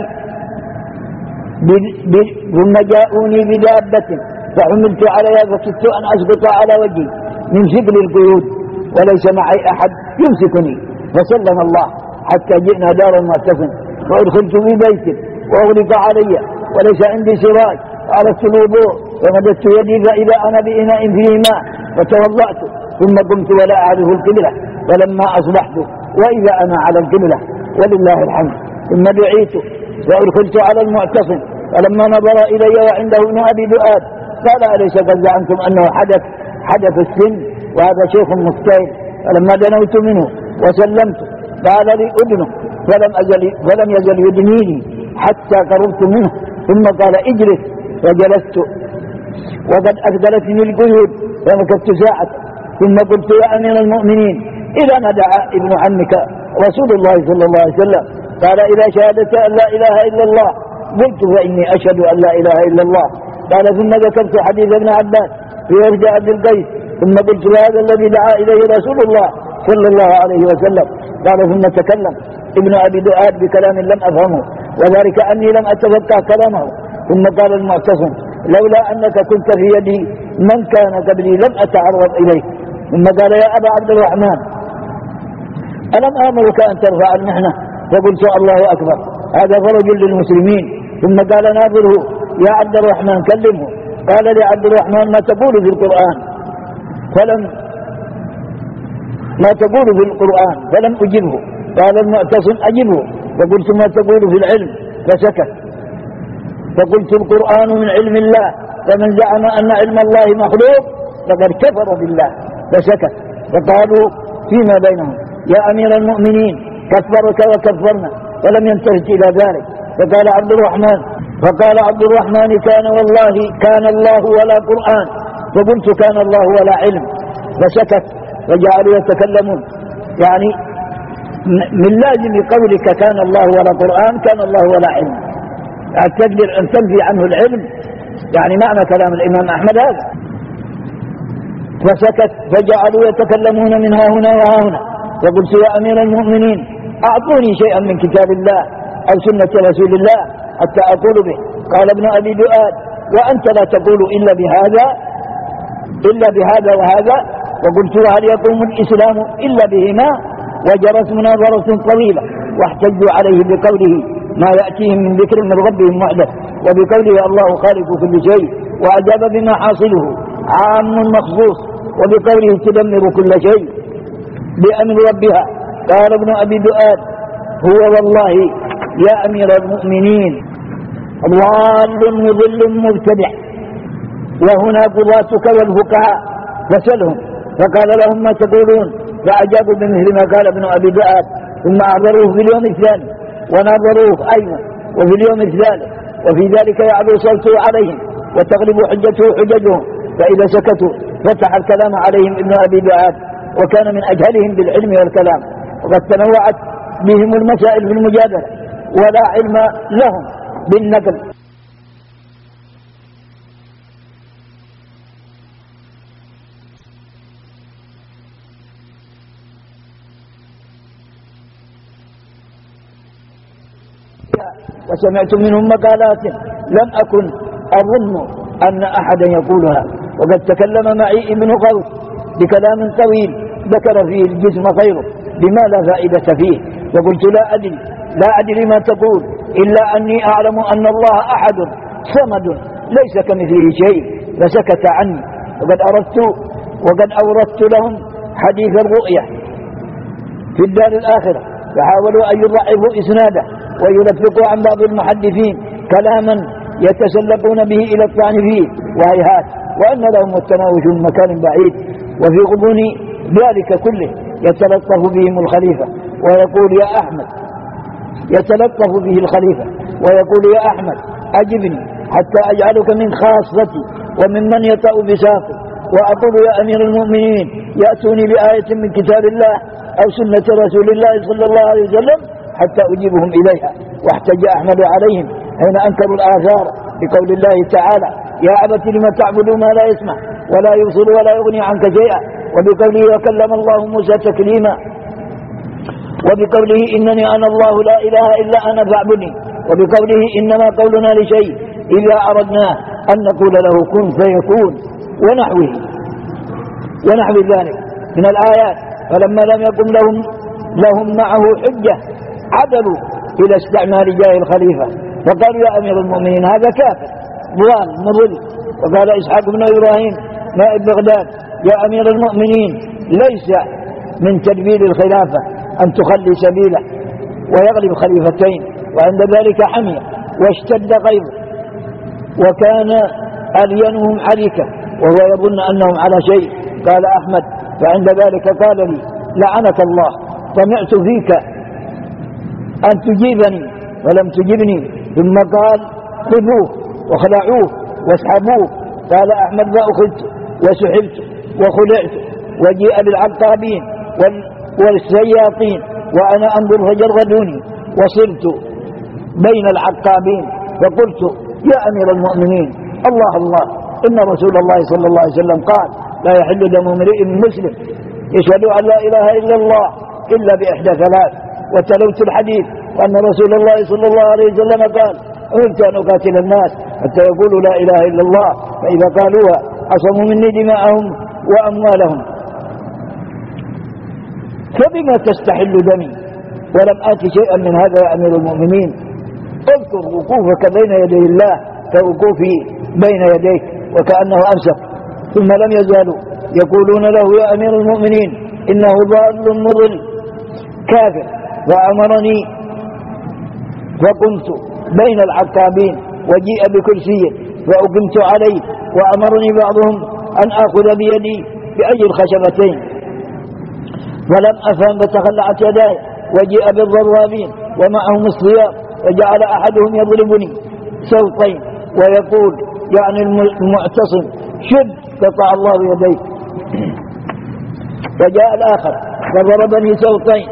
ب... ب... ثم جاءوني بدابة فحملت عليها فكدت أن أسقط على وجهي من ثقل القيود، وليس معي أحد يمسكني، فسلم الله حتى جئنا دار المعتصم، وأدخلت في بيت وأغلق علي وليس عندي سراج، وعرفت الوضوء ومددت يدي فإذا أنا بإناء فيه ماء فتوضأت، ثم قمت ولا أعرف القبلة، فلما أصبحت وإذا أنا على القبلة ولله الحمد. ثم دعيت وأدخلت على المعتصم، فلما نظر إلي وعنده ابن أبي دؤاد قال: أليس قد زعمتم أنه حدث حدث السن وهذا شيخ مفتعل؟ فلما دنوت منه وسلمت قال لي: أدنه، فلم, أزل فلم يزل يدنيني حتى قربت منه، ثم قال: اجلس، فجلست وقد أثقلتني القيود فمكثت ساعة، ثم قلت: يا أمير المؤمنين، إذا ما دعا ابن عمك رسول الله صلى الله عليه وسلم قال: إذا شهدت أن لا إله إلا الله قلت: فإني أشهد أن لا إله إلا الله. قال: ثم ذكرت حديث ابن عباس في وفد عبد القيس، ثم قلت: هذا الذي دعا إليه رسول الله صلى الله عليه وسلم. قال: ثم تكلم ابن أبي دؤاد بكلام لم أفهمه، وذلك أني لم أتفقه كلامه. ثم قال المعتصم: لولا أنك كنت في يدي من كان قبلي لم أتعرض إليه. ثم قال: يا أبا عبد الرحمن، ألم آمرك أن ترفع المحنة؟ فقلت: الله أكبر، هذا فرج للمسلمين. ثم قال: ناظره يا عبد الرحمن كلمه. قال لعبد الرحمن: ما تقول في القرآن؟ فلم ما تقول في القرآن فلم أجبه. قال المعتصم: أجبه. فقلت: ما تقول في العلم؟ فسكت. فقلت: القرآن من علم الله، فمن زعم أن علم الله مخلوق فقد كفر بالله. فسكت. فقالوا فيما بينهم: يا أمير المؤمنين، كفرك وكفرنا، فلم ينتهج إلى ذلك. فقال عبد الرحمن فقال عبد الرحمن: كان والله كان الله ولا قرآن. فقلت: كان الله ولا علم. فسكت. فجعلوا يتكلمون. يعني من لازم قولك كان الله ولا قرآن كان الله ولا علم، يعني تقدر أن تنفي عنه العلم، يعني معنى كلام الإمام أحمد هذا. فسكت فجعلوا يتكلمون من ها هنا وها هنا. فقلت يا أمير المؤمنين أعطوني شيئا من كتاب الله أو سنة رسول الله حتى أقول به. قال ابن أبي دؤاد وأنت لا تقول إلا بهذا إلا بهذا وهذا. وقلت هل يقوم الإسلام إلا بهما؟ وجرت مناظرة طويلة واحتجوا عليه بقوله ما يأتيهم من ذكر من ربهم محدث، وبقوله الله خالق كل شيء، وأجاب بما حاصله عام مخصوص، وبقوله تدمر كل شيء بأمر ربها. قال ابن أبي دؤاد هو والله يا أمير المؤمنين ضال مضل مبتدع، وهنا قضاتك والفقهاء فسلهم. فقال لهم ما تقولون؟ فأجابوا بمثل ما قال ابن أبي دؤاد. ثم أعذروه في اليوم الثاني ونظروه أيضا وفي اليوم الثالث، وفي ذلك يعلو صوته عليهم وتغلب حجته حججهم. فإذا سكتوا فتح الكلام عليهم ابن أبي دؤاد، وكان من أجهلهم بالعلم والكلام، وقد تنوعت بهم المسائل في المجادلة ولا علم لهم بالنقل. وسمعت منهم مقالات لم أكن أظن أن أحدا يقولها. وقد تكلم معي ابن قوس بكلام طويل ذكر فيه الجسم خيره بما لا فائدة فيه، وقلت لا أدري لا أدري ما تقول إلا أني أعلم أن الله أحد صمد ليس كمثله شيء. فسكت عني. وقد أردت وقد أوردت لهم حديث الرؤية في الدار الآخرة، فحاولوا أن يضعفوا إسناده ويلفقوا عن بعض المحدثين كلاما يتسلقون به إلى الطعن فيه، وهيهات وأن لهم التناوش من مكان بعيد. وفي غضون ذلك كله يتلطف بهم الخليفة ويقول يا أحمد يتلطف به الخليفة ويقول يا أحمد أجبني حتى أجعلك من خاصتي وممن يطأ بساقي، وأقول يا أمير المؤمنين يأتوني بآية من كتاب الله أو سنة رسول الله صلى الله عليه وسلم حتى أجيبهم إليها. واحتج أحمد عليهم حين أنكروا الآثار بقول الله تعالى يا أبت لم تعبدوا ما لا يسمع ولا يبصر ولا يغني عنك شيئا، وبقوله وكلم الله موسى تكليما، وبقوله إنني أنا الله لا إله إلا أنا فاعبدني، وبقوله إنما قولنا لشيء إذا أردناه أن نقول له كن فيكون، ونحوه ونحو ذلك من الآيات. فلما لم يكن لهم لهم معه حجة عدلوا إلى استعمال جاه الخليفة، فقالوا يا أمير المؤمنين هذا كافر ضال مضل. وقال إسحاق بن إبراهيم نائب بغداد يا أمير المؤمنين ليس من تدبير الخلافة أن تخلي سبيله ويغلب خليفتين. وعند ذلك حمي واشتد غيظه، وكان ألينهم حريكا وهو يظن أنهم على شيء. قال أحمد فعند ذلك قال لي لعنك الله طمعت فيك أن تجيبني ولم تجبني. ثم قال خذوه وخلعوه واسحبوه. قال أحمد فأخذت وسحبت وخلعت وجيء بالعقابين والسياطين وأنا أنظر فجردوني وصرت بين العقابين فقلت يا أمير المؤمنين الله الله إن رسول الله صلى الله عليه وسلم قال لا يحل دم امرئ مسلم يشهد أن لا إله إلا الله إلا بإحدى ثلاث. وتلوت الحديث وأن رسول الله صلى الله عليه وسلم قال أمرت أن أقاتل الناس حتى يقولوا لا إله إلا الله، فإذا قالوها عصموا مني دماءهم وأموالهم. فبما تستحل دمي ولم آت شيئا من هذا يا أمير المؤمنين؟ اذكر وقوفك بين يدي الله كوقوفي بين يديك وكأنه أمسك. ثم لم يزالوا يقولون له يا أمير المؤمنين إنه ضال مضل كافر. وأمرني فقمت بين العقابين وجيء بكرسي فأقمت عليه، وأمرني بعضهم أن آخذ بيدي بأي الخشبتين ولم أفهم فتخلعت يداي، وجيء بالضرابين ومعهم الصيام وجعل أحدهم يضربني سوطين ويقول يعني المعتصم شد قطع الله يديك. وجاء الآخر فضربني سوطين.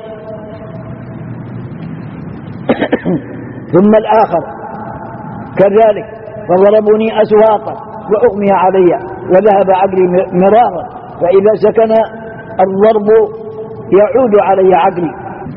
ثم الآخر كذلك فضربني أسواقا وأغمي علي وذهب عقلي مرارا، فإذا سكن الضرب يعود علي عقلي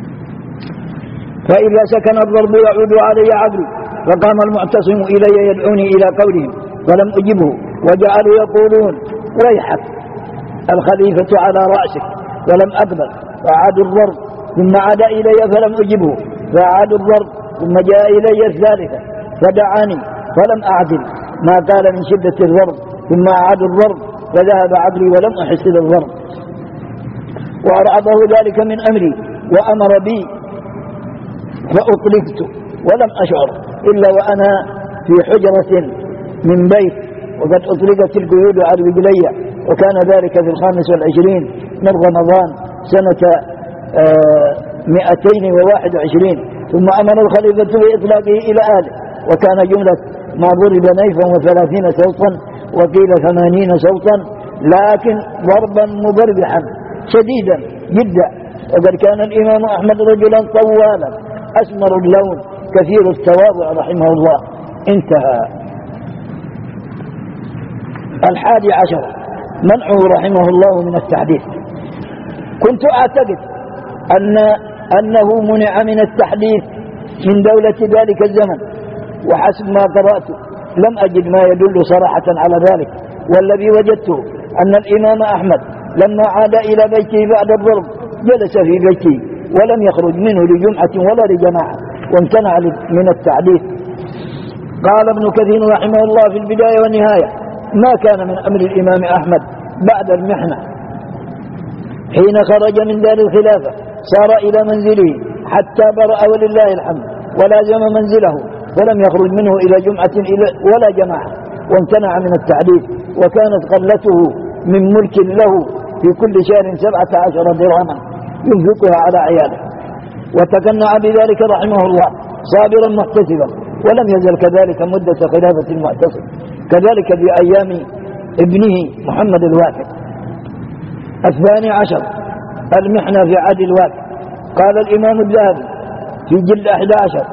فإذا سكن الضرب يعود علي عقلي فقام المعتصم إلي يدعوني إلى قولهم فلم أجبه، وجعلوا يقولون ويحك الخليفة على رأسك، ولم أقبل فأعادوا الضرب، ثم عاد إلي فلم أجبه فأعادوا الضرب، ثم جاء إلي الثالثة فدعاني فلم أعدل ما قال من شدة الضرب، ثم أعادوا الضرب فذهب عقلي ولم أحس بالضرب، وأرعبه ذلك من أمري وأمر بي فأطلقت ولم أشعر إلا وأنا في حجرة من بيت، وقد أطلقت القيود على رجلي، وكان ذلك في الخامس والعشرين من رمضان سنة مئتين وواحد وعشرين. ثم أمر الخليفة بإطلاقه إلى أهله، وكان جملة ما ضرب نيفا وثلاثين صوتا وقيل ثمانين صوتا، لكن ضربا مبربحا شديدا جدا. وقد كان الإمام أحمد رجلا طوالا أسمر اللون كثير التواضع رحمه الله. انتهى. الحادي عشر منعه رحمه الله من التحديث. كنت أعتقد أن أنه منع من التحديث من دولة ذلك الزمن، وحسب ما قرأت لم أجد ما يدل صراحة على ذلك، والذي وجدته أن الإمام أحمد لما عاد إلى بيته بعد الضرب جلس في بيته ولم يخرج منه لجمعة ولا لجماعة، وامتنع من التحديث. قال ابن كثير رحمه الله في البداية والنهاية: ما كان من أمر الإمام أحمد بعد المحنة حين خرج من دار الخلافة صار إلى منزله حتى برأ ولله الحمد، ولازم منزله ولم يخرج منه إلى جمعة ولا جماعة، وامتنع من التحديث، وكانت قلته من ملك له في كل شهر سبعة عشر درهما ينفقها على عياله، وتقنع بذلك رحمه الله صابرا محتسبا، ولم يزل كذلك مدة خلافة المعتصم، كذلك في أيام ابنه محمد الواثق. الثاني عشر المحنة في عهد الواثق. قال الإمام الذهبي في جلد أحد عشر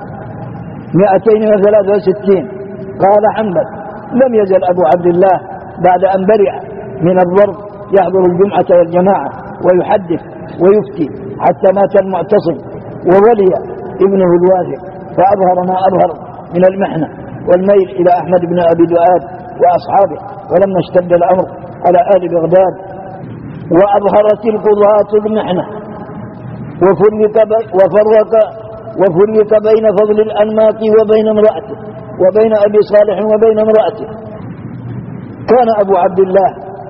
مئتين وثلاثة وستين قال حنبل: لم يزل أبو عبد الله بعد أن برئ من الضرب يحضر الجمعة والجماعة ويحدث ويفتي حتى مات المعتصم وولي ابنه الواثق، فأظهر ما أظهر من المحنة والميل إلى أحمد بن أبي دؤاد وأصحابه. ولما اشتد الأمر على آل بغداد وأظهرت القضاة المحنة وفرق وفرق وفرق بين فضل الأنماط وبين امرأته وبين أبي صالح وبين امرأته، كان أبو عبد الله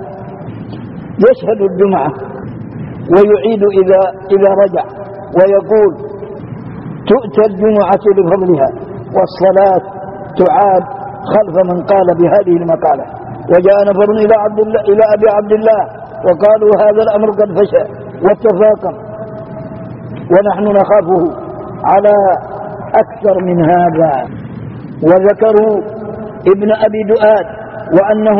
يشهد الجمعة ويعيد إذا إذا رجع، ويقول: تؤتى الجمعة لفضلها والصلاة تعاد خلف من قال بهذه المقالة. وجاء نفر إلى عبد الله إلى أبي عبد الله وقالوا: هذا الأمر قد فشى واتفاقم، ونحن نخافه على أكثر من هذا. وذكروا ابن أبي دؤاد وأنه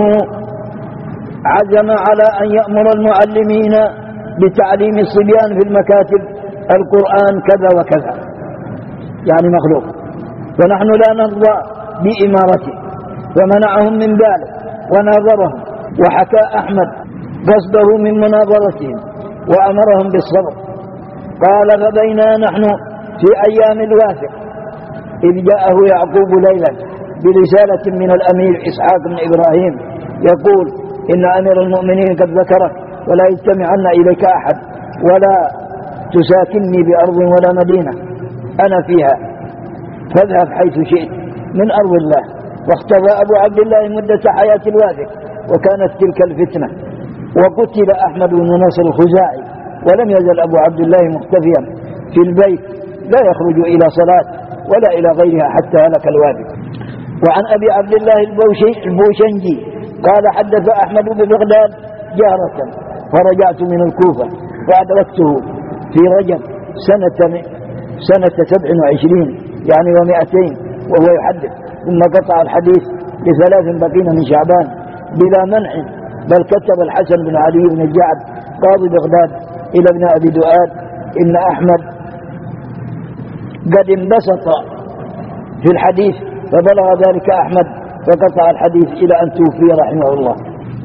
عزم على أن يأمر المعلمين بتعليم الصبيان في المكاتب القرآن كذا وكذا، يعني مخلوق، ونحن لا نرضى بإمارته، فمنعهم من ذلك وناظرهم. وحكى أحمد قصده من مناظرتهم وأمرهم بالصبر. قال: فبينا نحن في أيام الواثق إذ جاءه يعقوب ليلا برسالة من الأمير إسحاق بن إبراهيم يقول: إن أمير المؤمنين قد ذكرك ولا يجتمعن إليك أحد ولا تساكنني بأرض ولا مدينة أنا فيها، فاذهب حيث شئت من أرض الله. واختفى أبو عبد الله مدة حياة الواثق، وكانت تلك الفتنة. وقتل أحمد بن نصر الخزاعي، ولم يزل أبو عبد الله مختفيا في البيت لا يخرج إلى صلاة ولا إلى غيرها حتى هلك الواثق. وعن أبي عبد الله البوشنجي قال: حدث أحمد ببغداد جارة، فرجعت من الكوفة فأدركته في رجب سنة سنة سبع وعشرين يعني ومائتين وهو يحدث، ثم قطع الحديث لثلاث بقين من شعبان بلا منع، بل كتب الحسن بن علي بن الجعد قاضي بغداد إلى ابن أبي دؤاد إن أحمد قد انبسط في الحديث فبلغ ذلك أحمد فقطع الحديث إلى أن توفي رحمه الله.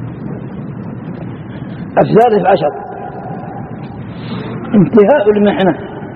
الثالث عشر انتهاء المحنة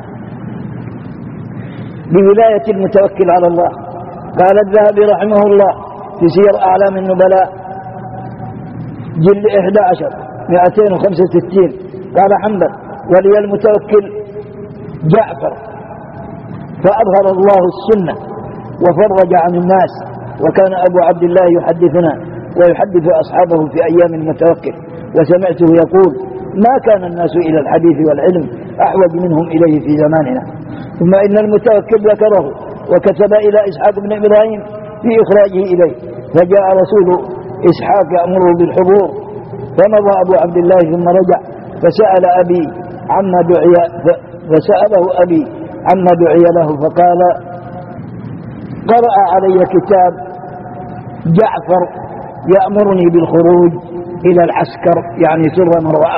بولاية المتوكل على الله. قال الذهبي رحمه الله في سير أعلام النبلاء جلد إحدى عشر مئتين وخمسة وستين قال حنبل ولي المتوكل جعفر فأظهر الله السنة وفرج عن الناس. وكان أبو عبد الله يحدثنا ويحدث أصحابه في أيام المتوكل وسمعته يقول ما كان الناس إلى الحديث والعلم أحوج منهم إليه في زماننا. ثم إن المتوكل ذكره وكتب إلى إسحاق بن إبراهيم في إخراجه إليه فجاء رسول إسحاق يأمره بالحضور فمضى أبو عبد الله ثم رجع فسأل أبي عما دعي فسأله أبي عما دعي له فقال قرأ علي كتاب جعفر يأمرني بالخروج إلى العسكر يعني سر من رأى.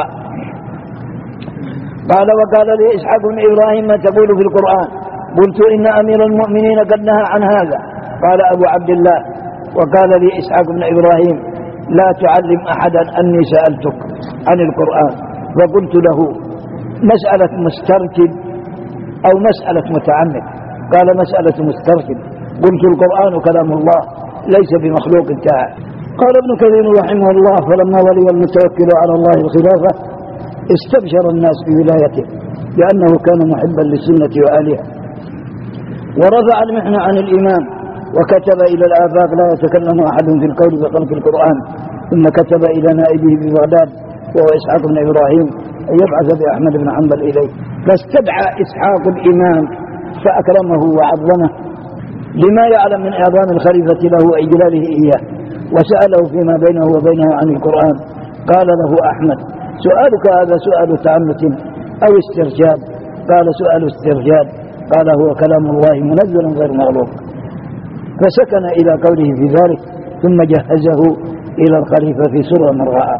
قال وقال لي إسحاق بن إبراهيم ما تقول في القرآن؟ قلت إن أمير المؤمنين قد نهى عن هذا. قال أبو عبد الله وقال لي إسحاق بن إبراهيم لا تعلم أحدا أني سألتك عن القرآن. فقلت له مسألة مسترشد أو مسألة متعمد؟ قال مسألة مسترشد. قلت القرآن كلام الله ليس بمخلوق تعالى. قال ابن كثير رحمه الله فلما ولي المتوكل على الله الخلافة استبشر الناس بولايته لأنه كان محبا للسنة وآلها ورفع المحنة عن الإمام وكتب إلى الآفاق لا يتكلم أحد في القول بخلق القرآن. ثم كتب إلى نائبه ببغداد وهو إسحاق بن إبراهيم أن يبعث بأحمد بن حنبل إليه فاستدعى إسحاق الإمام فأكرمه وعظمه لما يعلم من إعظام الخليفة له وإجلاله إياه وسأله فيما بينه وبينه عن القرآن. قال له أحمد سؤالك هذا سؤال تعنت أو استرشاد؟ قال سؤال استرشاد. قال هو كلام الله منزل غير مغلوق. فسكن إلى قوله في ذلك ثم جهزه إلى الخليفة في سر من رأى.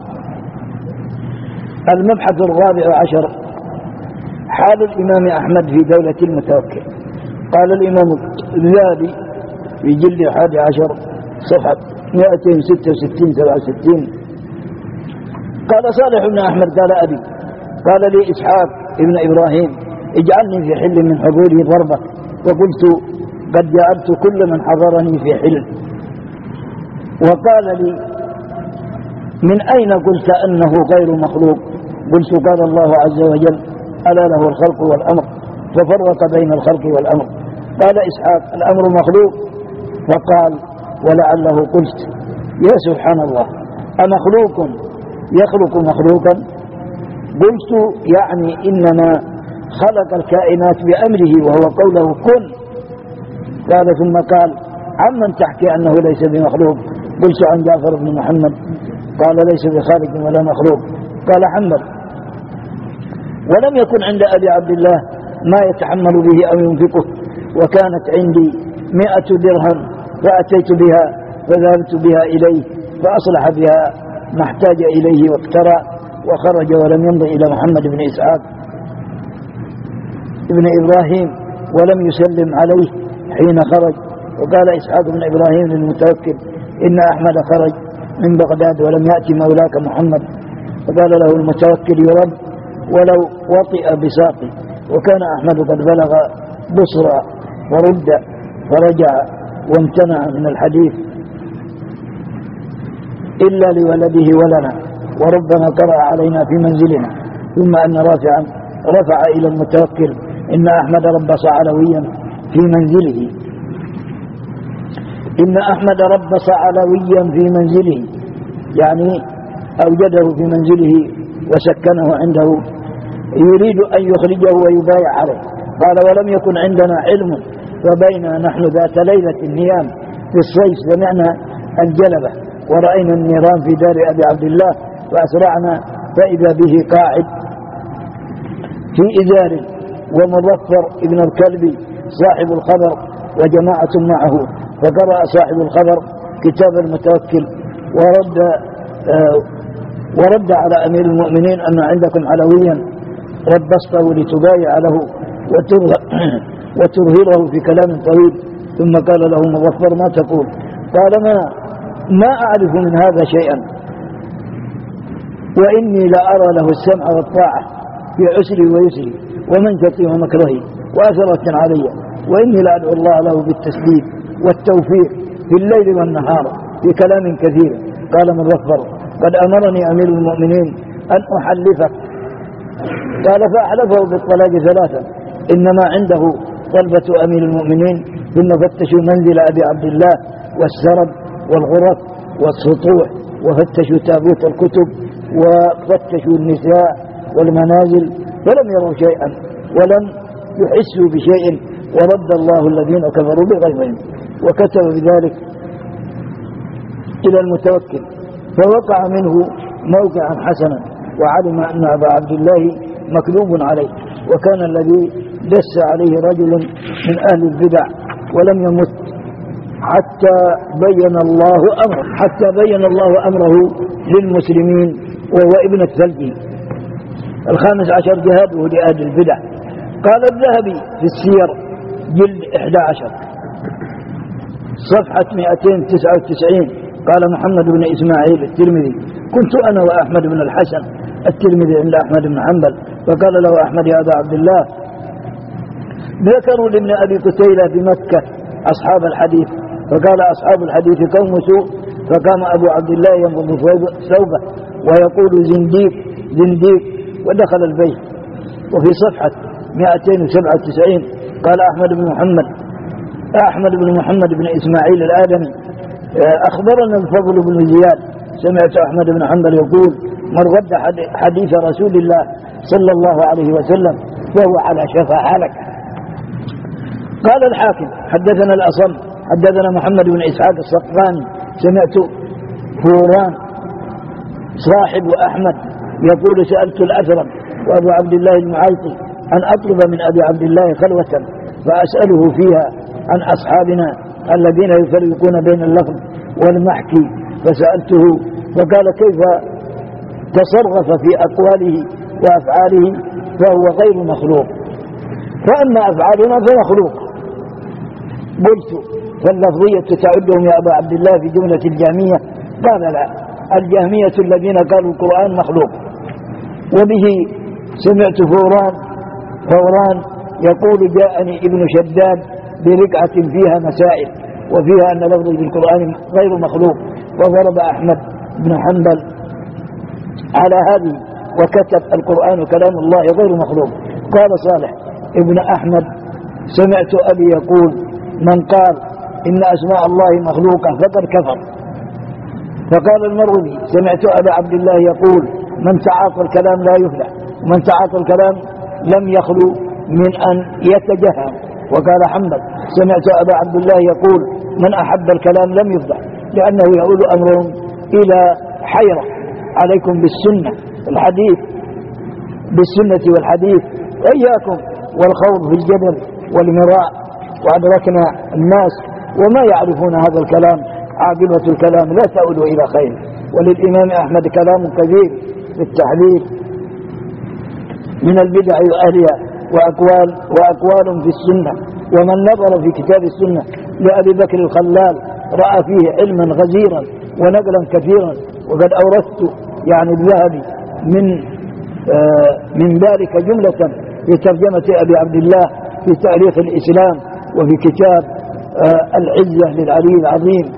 المبحث الرابع عشر حال الإمام أحمد في دولة المتوكل. قال الإمام الذهبي في جلد الحادي عشر صفحة مئتين وستة وستين سبعة وستين قال صالح بن أحمد قال أبي قال لي إسحاق ابن إبراهيم اجعلني في حل من حضوره ضربة. وقلت قد جعلت كل من حضرني في حل. وقال لي من أين قلت أنه غير مخلوق؟ قلت قال الله عز وجل ألا له الخلق والأمر ففرق بين الخلق والأمر. قال إسحاق الأمر مخلوق؟ فقال ولعله قلت يا سبحان الله أمخلوق يخلق مخلوقا؟ قلت يعني إنما خلق الكائنات بأمره وهو قوله كن. قال ثم قال عمن تحكي أنه ليس بمخلوق؟ قلت عن جعفر بن محمد. قال ليس بخالق ولا مخلوق. قال حنبل ولم يكن عند أبي عبد الله ما يتحمل به أو ينفقه وكانت عندي مئة درهم فأتيت بها فذهبت بها إليه فأصلح بها ما احتاج إليه واقترى وخرج ولم يمضي إلى محمد بن إسحاق ابن إبراهيم ولم يسلم عليه حين خرج. وقال إسحاق بن إبراهيم للمتوكل إن أحمد خرج من بغداد ولم يأتي مولاك محمد. فقال له المتوكل يرد ولو وطئ بساقي. وكان أحمد قد بلغ بصرى ورد فرجع وامتنع من الحديث إلا لولده ولنا وربما قرأ علينا في منزلنا. ثم أن رافعا رفع إلى المتوكل إن أحمد ربص علويا في منزله إن أحمد ربص علويا في منزله يعني أوجده في منزله وسكنه عنده يريد أن يخرجه ويبايع عليه. قال ولم يكن عندنا علم فبينا نحن ذات ليلة النيام في الصيف سمعنا الجلبة ورأينا النيران في دار أبي عبد الله فأسرعنا فإذا به قاعد في إزار ومظفر ابن الكلب صاحب الخبر وجماعة معه. فقرأ صاحب الخبر كتاب المتوكل ورد آه ورد على أمير المؤمنين أن عندكم علويا ربصته لتبايع له وترهره في كلام طويل، ثم قال له مظفر ما تقول؟ قال ما ما أعرف من هذا شيئا، وإني لأرى له السمع والطاعة في عسري ويسري ومنشطي ومكرهي وأثرة علي، وإني لأدعو الله له بالتسديد والتوفيق في الليل والنهار في كلام كثير. قال مظفر قد أمرني أمير المؤمنين أن أحلفك. قال فأحلفه بالطلاق ثلاثا، إنما عنده طلبة أمير المؤمنين، ثم فتشوا منزل أبي عبد الله والسرب والغرف والسطوح، وفتشوا تابوت الكتب، وفتشوا النساء والمنازل، فلم يروا شيئا ولم يحسوا بشيء، ورد الله الذين كفروا بغيظهم. وكتب بذلك إلى المتوكل، فوقع منه موقعا حسنا، وعلم أن أبا عبد الله مكذوب عليه، وكان الذي دس عليه رجل من أهل البدع ولم يمت حتى بين الله أمره حتى بين الله أمره للمسلمين، وهو ابن الثلجي. الخامس عشر جهاده لأهل البدع. قال الذهبي في السير جلد إحدى عشر صفحة مئتين وتسعة وتسعين، قال محمد بن إسماعيل الترمذي كنت أنا وأحمد بن الحسن الترمذي عند أحمد بن حنبل، فقال له أحمد يا أبا عبد الله ذكروا لابن أبي قتيلة بمكة أصحاب الحديث، فقال أصحاب الحديث قوم سوء، فقام أبو عبد الله ينبض ثوبه ويقول زنديق زنديق، ودخل البيت. وفي صفحة مئتين وسبعة وتسعين قال أحمد بن محمد أحمد بن محمد بن إسماعيل الآدمي أخبرنا الفضل بن زياد سمعت أحمد بن حنبل يقول من رد حديث رسول الله صلى الله عليه وسلم فهو على شفا هلكة. قال الحاكم حدثنا الأصم حدثنا محمد بن إسحاق الصقاني سمعت فوران صاحب أحمد يقول سألت الأثرم وأبو عبد الله المعيطي أن أطلب من أبي عبد الله خلوة فأسأله فيها عن أصحابنا الذين يفرقون بين اللفظ والمحكي، فسألته فقال كيف تصرف في أقواله وأفعاله فهو غير مخلوق، فأما أفعالنا فمخلوق. قلت فاللفظية تعدهم يا أبا عبد الله في جملة الجهمية؟ قال لا، الجهمية الذين قالوا القرآن مخلوق. وبه سمعت فوران فوران يقول جاءني ابن شداد برقعة فيها مسائل وفيها أن لفظ بالقرآن غير مخلوق، وضرب أحمد بن حنبل على هذه وكتب القرآن كلام الله غير مخلوق. قال صالح ابن أحمد سمعت أبي يقول من قال إن أسماء الله مخلوقة فقد كفر. فقال المروذي سمعت أبا عبد الله يقول من تعاطى الكلام لا يفلح، ومن تعاطى الكلام لم يخلو من أن يتجهم. وقال حنبل سمعت أبا عبد الله يقول من أحب الكلام لم يفلح، لأنه يؤول أمرهم إلى حيرة. عليكم بالسنة الحديث بالسنة والحديث، وإياكم والخوض في الجدل والمراء، وأدركنا الناس وما يعرفون هذا الكلام، عاقبة الكلام لا تؤول إلى خير. وللإمام أحمد كلام كثير في التحذير من البدع وأهلها، وأقوال, وأقوال في السنة. ومن نظر في كتاب السنة لأبي بكر الخلال رأى فيه علما غزيرا ونقلا كثيرا. وقد أورثت يعني الذهبي من آه من ذلك جملة في ترجمة أبي عبد الله في تاريخ الإسلام وفي كتاب آه العزة للعلي العظيم،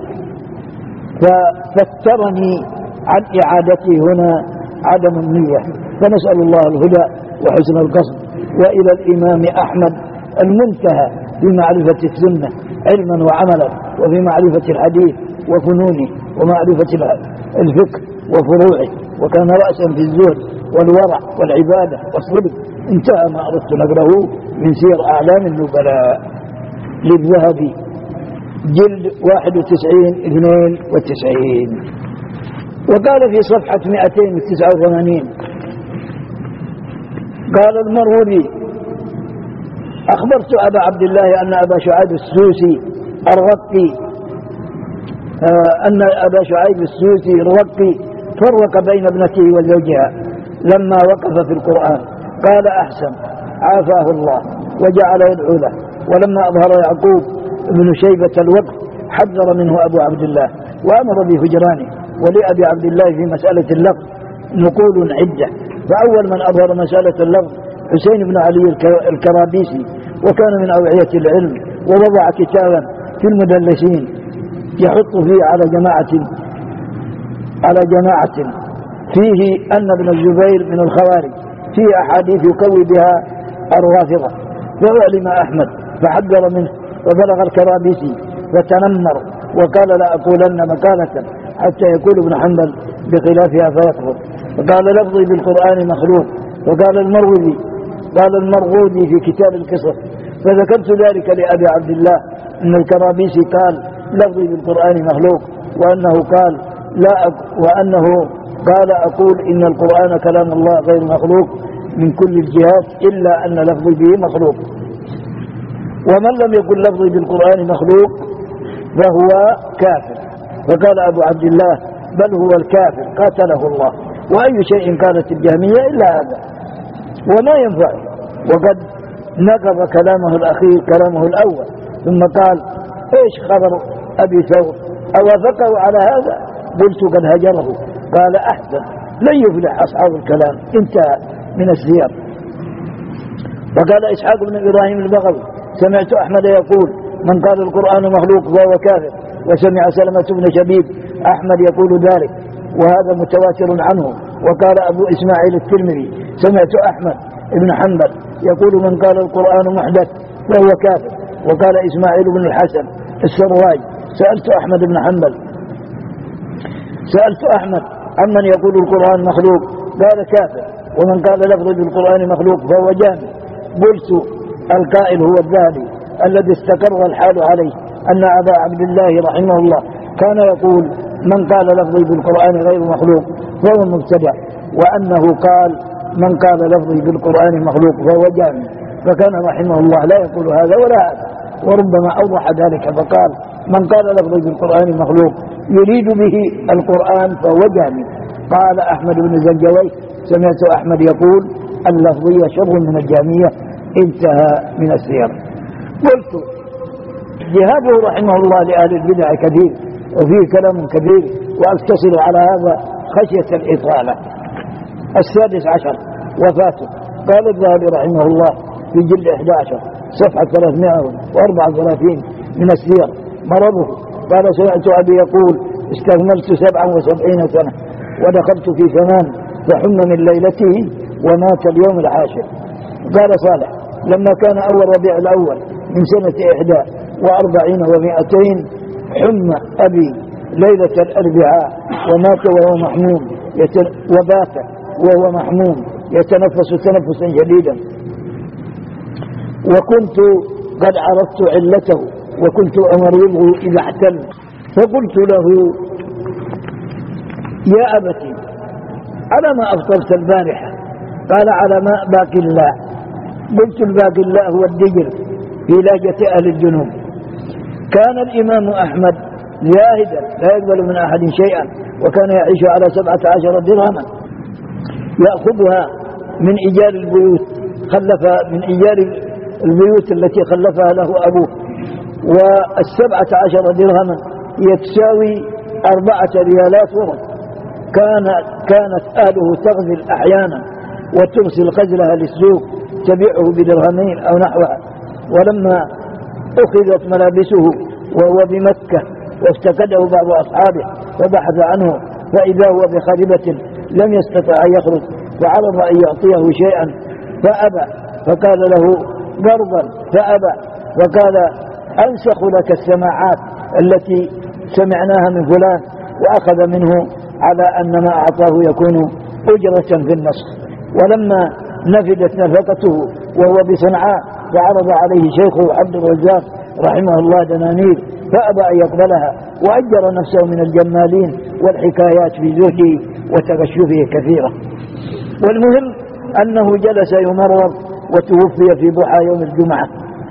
ففترني عن إعادته هنا عدم النية. فنسأل الله الهدى وحسن القصد. وإلى الإمام أحمد المنتهى في معرفة السنة علما وعملا، وفي معرفة الحديث وفنونه، ومعرفة الفقه وفروعه، وكان رأسا في الزهد والورع والعبادة والصدق. انتهى ما أردت نقره من سير أعلام النبلاء للذهبي جلد واحد وتسعين اثنين وتسعين. وقال في صفحة مئتين وتسعة وثمانين قال المروذي أخبرت أبا عبد الله أن أبا شعيب السوسي الرقي آه أن أبا شعيب السوسي الرقي فرق بين ابنته وزوجها لما وقف في القرآن، قال أحسن عافاه الله وجعل يدعو له. ولما أظهر يعقوب بن شيبة الوقت حذر منه أبو عبد الله وأمر بهجرانه. ولأبي عبد الله في مسألة اللفظ نقول عدة. فأول من أظهر مسألة اللفظ حسين بن علي الكرابيسي، وكان من أوعية العلم، ووضع كتابا في المدلسين يحط فيه على جماعة على جماعة فيه أن ابن الزبير من الخوارج، فيه أحاديث يقوي بها الرافضة. فعلم أحمد فحذر منه، وبلغ الكرابيسي فتنمر وقال لا أقولن مقالة حتى يقول ابن حنبل بخلافها فيكفر. وقال لفظي بالقرآن مخلوق. وقال المروذي قال المرغودي في كتاب القصص. فذكرت ذلك لأبي عبد الله أن الكرابيسي قال لفظي بالقرآن مخلوق، وأنه قال لا أق... وأنه قال أقول إن القرآن كلام الله غير مخلوق من كل الجهات إلا أن لفظي به مخلوق. ومن لم يقل لفظي بالقرآن مخلوق فهو كافر. فقال أبو عبد الله بل هو الكافر قاتله الله. وأي شيء قالت الجهمية إلا هذا وما ينفع. وقد نقض كلامه الأخير كلامه الأول، ثم قال إيش خبر أبي ثور أوافقه على هذا؟ قلت قد هجره. قال أحسن لن يفلح أصحاب الكلام. انتهى من السياق. وقال إسحاق بن إبراهيم البغوي سمعت أحمد يقول من قال القرآن مخلوق فهو كافر. وسمع سلمة بن شبيب أحمد يقول ذلك، وهذا متواتر عنه. وقال أبو إسماعيل الترمذي سمعت أحمد بن حنبل يقول من قال القرآن محدث فهو كافر. وقال إسماعيل بن الحسن السرواج سألت أحمد بن حنبل سألت أحمد عمن يقول القرآن مخلوق قال كافر، ومن قال لفظ بالقرآن مخلوق فهو جامع. قلت القائل هو الذهبي الذي استقر الحال عليه أن أبا عبد الله رحمه الله كان يقول من قال لفظي بالقرآن غير مخلوق فهو مبتدع، وأنه قال من قال لفظي بالقرآن مخلوق فهو جامع. فكان رحمه الله لا يقول هذا ولا هذا، وربما أوضح ذلك فقال من قال لفظي بالقرآن مخلوق يريد به القرآن فهو جامع. قال أحمد بن زنجوي سمعت أحمد يقول اللفظية شر من الجامية. انتهى من السياق. قلت جهاده رحمه الله لأهل البدع كثير وفيه كلام كثير، وأقتصر على هذا خشية الإطالة. السادس عشر وفاته. قال الذهبي رحمه الله في جلد إحدى عشر صفحة ثلاثمائة وأربعة وثلاثين من السير مرضه. قال سمعت أبي يقول استكملت سبعا وسبعين سنة ودخلت في ثمان فحم من ليلته ومات اليوم العاشر. قال صالح لما كان أول ربيع الأول من سنة إحدى وأربعين ومائتين حم أبي ليلة الأربعاء ومات وهو محموم يتن... وبات وهو محموم يتنفس تنفسا شديدا. وكنت قد عرفت علته وكنت أمرضه إذا احتل. فقلت له يا أبتي على ما أفطرت البارحة؟ قال على ماء باقي الله. قلت الباقي الله هو الدجر في لهجة أهل الجنوب. كان الإمام أحمد زاهدا لا يقبل من أحد شيئا، وكان يعيش على سبعة عشر درهما يأخذها من إيجار البيوت خلف من إيجار البيوت التي خلفها له أبوه. والسبعة عشر درهما يتساوي أربعة ريالات ورق. كان كانت أهله تغزل أحيانا وترسل غزلها للسوق تبيعه بدرهمين أو نحوها. ولما أخذت ملابسه وهو بمكة وافتقده بعض أصحابه فبحث عنه فإذا هو بخربة لم يستطع أن يخرج، فعرض أن يعطيه شيئا فأبى، فقال له قرضا فأبى، وقال أنسخ لك السماعات التي سمعناها من فلان، وأخذ منه على أن ما أعطاه يكون أجرة في النسخ. ولما نفدت نفقته وهو بصنعاء فعرض عليه شيخه عبد الرزاق رحمه الله دنانير فأبى أن يقبلها، وأجر نفسه من الجمالين والحكايات في زهده وتغشفه كثيرة. والمهم أنه جلس يمرض وتوفي في ضحى يوم الجمعة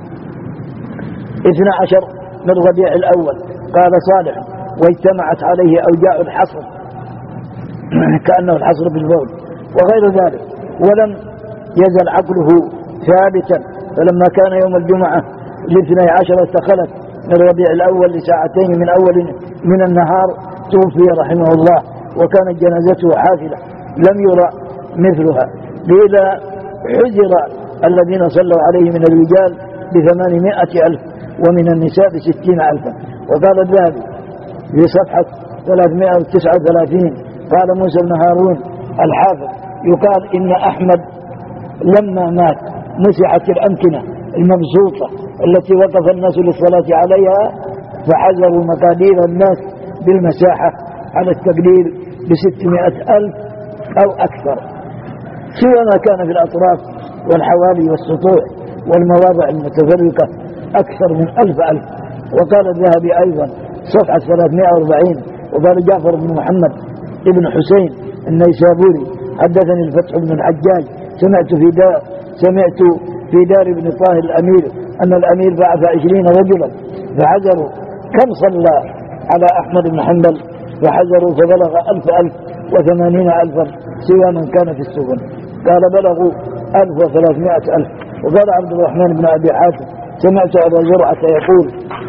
اثني عشر من ربيع الأول. قال صالح واجتمعت عليه أوجاع الحصر كأنه الحصر بالبول وغير ذلك، ولم يزال عقله ثابتا. فلما كان يوم الجمعة الاثني عشر دخلت من ربيع الأول لساعتين من أول من النهار توفي رحمه الله، وكانت جنازته حافلة لم يرى مثلها، لذا حذر الذين صلوا عليه من الرجال بثمانمائة ألف ومن النساء بستين ألفا. وقال الذهبي في صفحة ثلاثمائة وتسعة وثلاثين قال موسى بن هارون الحافظ يقال إن أحمد لما مات مسحت الأمكنة المبسوطة التي وقف الناس للصلاة عليها، فحذروا مقادير الناس بالمساحة على التقليل بستمائة ألف أو أكثر، سوى ما كان في الأطراف والحوالي والسطوح والمواضع المتفرقة أكثر من ألف ألف. وقال الذهبي أيضا صفحة ثلاثمائة وأربعين وقال جعفر بن محمد ابن حسين النيسابوري حدثني الفتح بن الحجاج سمعت في دار سمعت في دار ابن طاهر الأمير أن الأمير بعث عشرين رجلا فحذروا كم صلى على أحمد بن حنبل، فحذروا فبلغ ألف ألف وثمانين ألفا سوى من كان في السفن، قال بلغوا ألف وثلاثمائة ألف. وقال عبد الرحمن بن أبي حاتم سمعت أبا زرعة يقول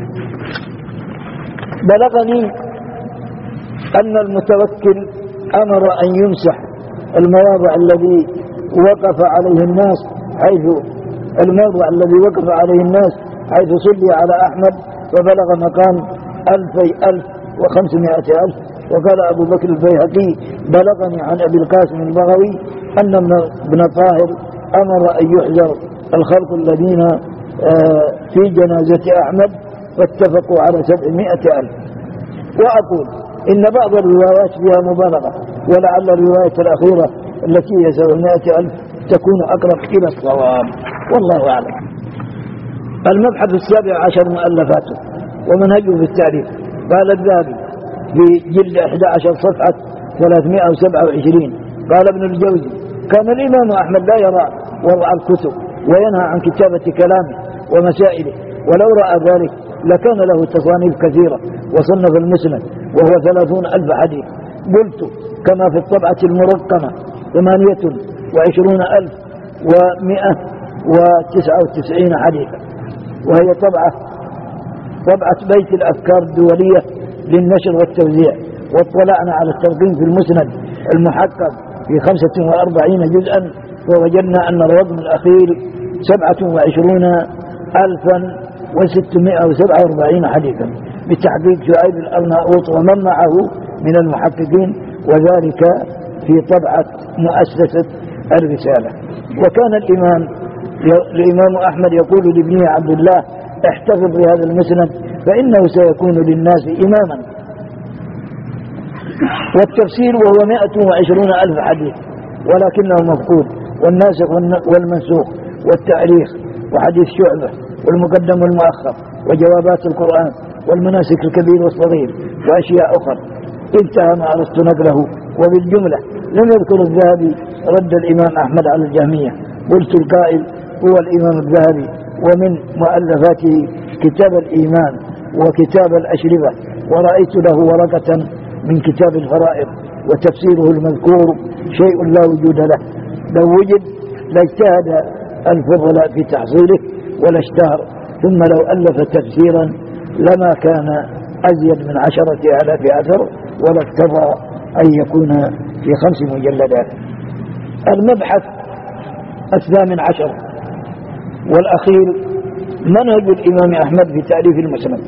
بلغني أن المتوكل أمر أن يمسح المواضع الذي وقف عليه الناس حيث الموضع الذي وقف عليه الناس حيث صلي على أحمد، فبلغ مقام ألفي ألف وخمسمائة ألف. وقال أبو بكر البيهقي بلغني عن أبي القاسم البغوي أن ابن طاهر أمر أن يحذر الخلق الذين في جنازة أحمد فاتفقوا على سبعمائة ألف. وأقول إن بعض الروايات فيها مبالغة، ولعل الرواية الأخيرة التي هي سبعمائة ألف تكون أقرب إلى الصواب، والله أعلم. المبحث السابع عشر مؤلفاته ومنهجه في التعريف. قال الذهبي في جلد إحدى عشر صفحة ثلاثمائة وسبعة وعشرين قال ابن الجوزي كان الإمام أحمد لا يرى وضع الكتب وينهى عن كتابة كلامه ومسائله، ولو رأى ذلك لكان له تصانيف كثيرة وصنف المسند وهو ثلاثون ألف حديث. قلت كما في الطبعة المرقمة ثمانية وعشرون ألف ومئة وتسعة وتسعين حديثا، وهي طبعة طبعة بيت الأفكار الدولية للنشر والتوزيع. واطلعنا على الترقيم في المسند المحقق في خمسة وأربعين جزءا، ووجدنا أن الرقم الأخير سبعة وعشرون ألفا وستمائة وسبعة وأربعين حديثا بتحقيق شعيب الأرناؤوط ومن معه من المحققين، وذلك في طبعة مؤسسة الرسالة. وكان الإمام الإمام أحمد يقول لابنه عبد الله احتفظ بهذا المسند فإنه سيكون للناس إماما. والتفسير وهو مائة وعشرون ألف حديث ولكنه مفقود، والناسخ والمنسوخ والتاريخ وحديث شعبة والمقدم والمؤخر وجوابات القرآن والمناسك الكبير والصغير وأشياء أخرى. انتهى ما أردت نقله. وبالجملة لم يذكر الذهبي رد الإمام أحمد على الجهمية. قلت القائل هو الإمام الذهبي، ومن مؤلفاته كتاب الإيمان وكتاب الأشربة، ورأيت له ورقة من كتاب الفرائض وتفسيره المذكور شيء لا وجود له، لو وجد لاجتهد الفضلاء في تحصيله ولا اشتهر، ثم لو ألف تفسيرا لما كان أزيد من عشرة آلاف أثر ولا اقتضى أن يكون في خمس مجلدات. المبحث الثامن عشر والأخير منهج الإمام أحمد في تأليف المسند.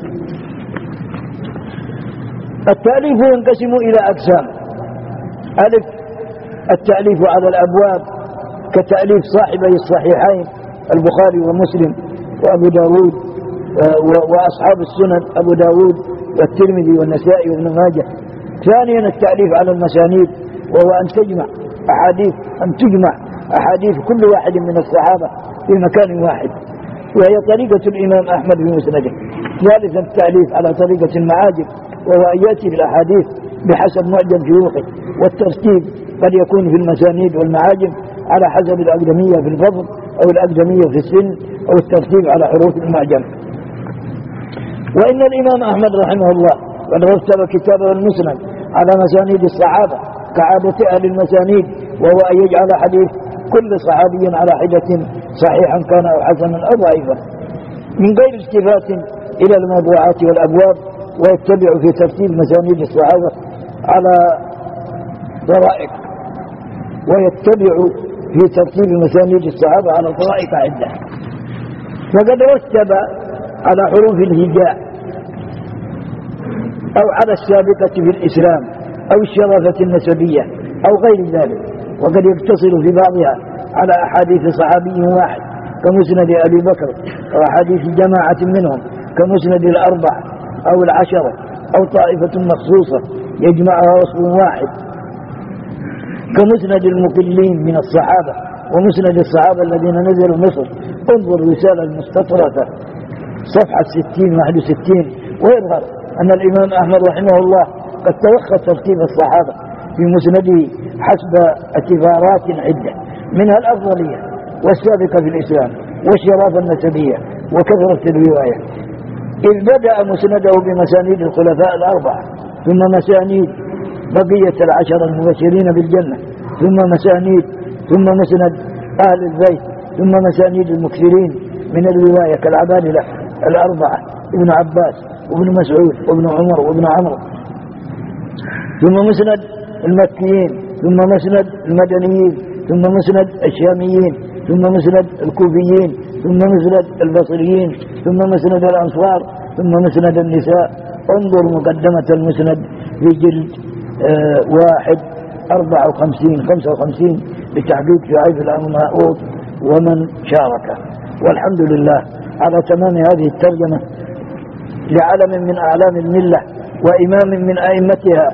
التأليف ينقسم إلى أقسام: ألف التأليف على الأبواب كتأليف صاحبي الصحيحين البخاري ومسلم وأبو داود وأصحاب السنن أبو داود والترمذي والنسائي وابن ماجه. ثانيا التأليف على المسانيد، وهو أن تجمع أحاديث أن تجمع أحاديث كل واحد من الصحابة في مكان واحد، وهي طريقة الإمام أحمد في مسنده. ثالثا التأليف على طريقة المعاجم، وهو أن يأتي بالأحاديث بحسب معجم شيوخه، والترتيب قد يكون في المسانيد والمعاجم على حسب الأقدمية في الفضل أو الأقدمية في السن أو الترتيب على حروف المعجم. وإن الإمام أحمد رحمه الله قد رتب كتابه المسند على مسانيد الصحابة كعادة أهل المسانيد، وهو أن يجعل حديث كل صحابي على حدة صحيحا كان أو حسنا أو ضعيفا من غير التفات إلى الموضوعات والأبواب، ويتبع في ترتيب مسانيد الصحابة على طرائق ويتبع في ترتيب مسانيد الصحابة على طرائق عدة. فقد رتب على حروف الهجاء أو على السابقة في الإسلام أو الشرافة النسبية أو غير ذلك، وقد يقتصر في بعضها على أحاديث صحابي واحد كمسند أبي بكر، وأحاديث جماعة منهم كمسند الأربع أو العشرة أو طائفة مخصوصة يجمعها وصف واحد كمسند المقلين من الصحابة ومسند الصحابة الذين نزلوا مصر. انظر رسالة المستطرفة صفحة ستين واحد وستين، ويظهر أن الإمام أحمد رحمه الله قد توخى ترتيب الصحابة في مسنده حسب اعتبارات عدة، منها الأفضلية والسابقة في الإسلام والشرافة النسبية وكثرة الرواية، إذ بدأ مسنده بمسانيد الخلفاء الأربعة، ثم مسانيد بقية العشر المبشرين بالجنة، ثم مسانيد ثم مسند أهل البيت، ثم مسانيد المكثرين من الرواية كالعبادلة الأربعة ابن عباس وابن مسعود وابن عمر وابن عمرو، ثم مسند المكيين، ثم مسند المدنيين، ثم مسند الشاميين، ثم مسند الكوفيين، ثم مسند البصريين، ثم مسند الأنصار، ثم مسند النساء. انظر مقدمة المسند في جلد آه واحد أربعة وخمسين خمسة وخمسين بتحقيق شعيب الأرناؤوط ومن شارك. والحمد لله على تمام هذه الترجمة لعلم من أعلام الملة وإمام من أئمتها،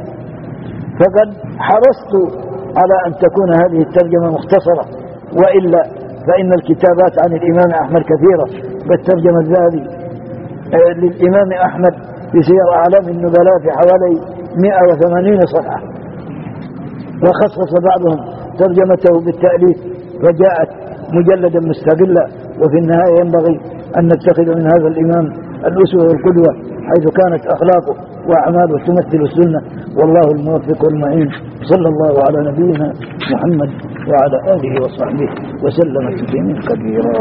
فقد حرصت على أن تكون هذه الترجمة مختصرة، وإلا فإن الكتابات عن الإمام أحمد كثيرة. بالترجمة الذهبي للإمام أحمد في سير أعلام النبلاء في حوالي مئة وثمانين صفحة، وخصص بعضهم ترجمته بالتأليف فجاءت مجلدا مستقلا. وفي النهاية ينبغي أن نتخذ من هذا الإمام الأسوة والقدوة، حيث كانت أخلاقه وأعماله تمثل السنة، والله الموفق والمعين. صلى الله على نبينا محمد وعلى آله وصحبه وسلم تسليما كبيرا.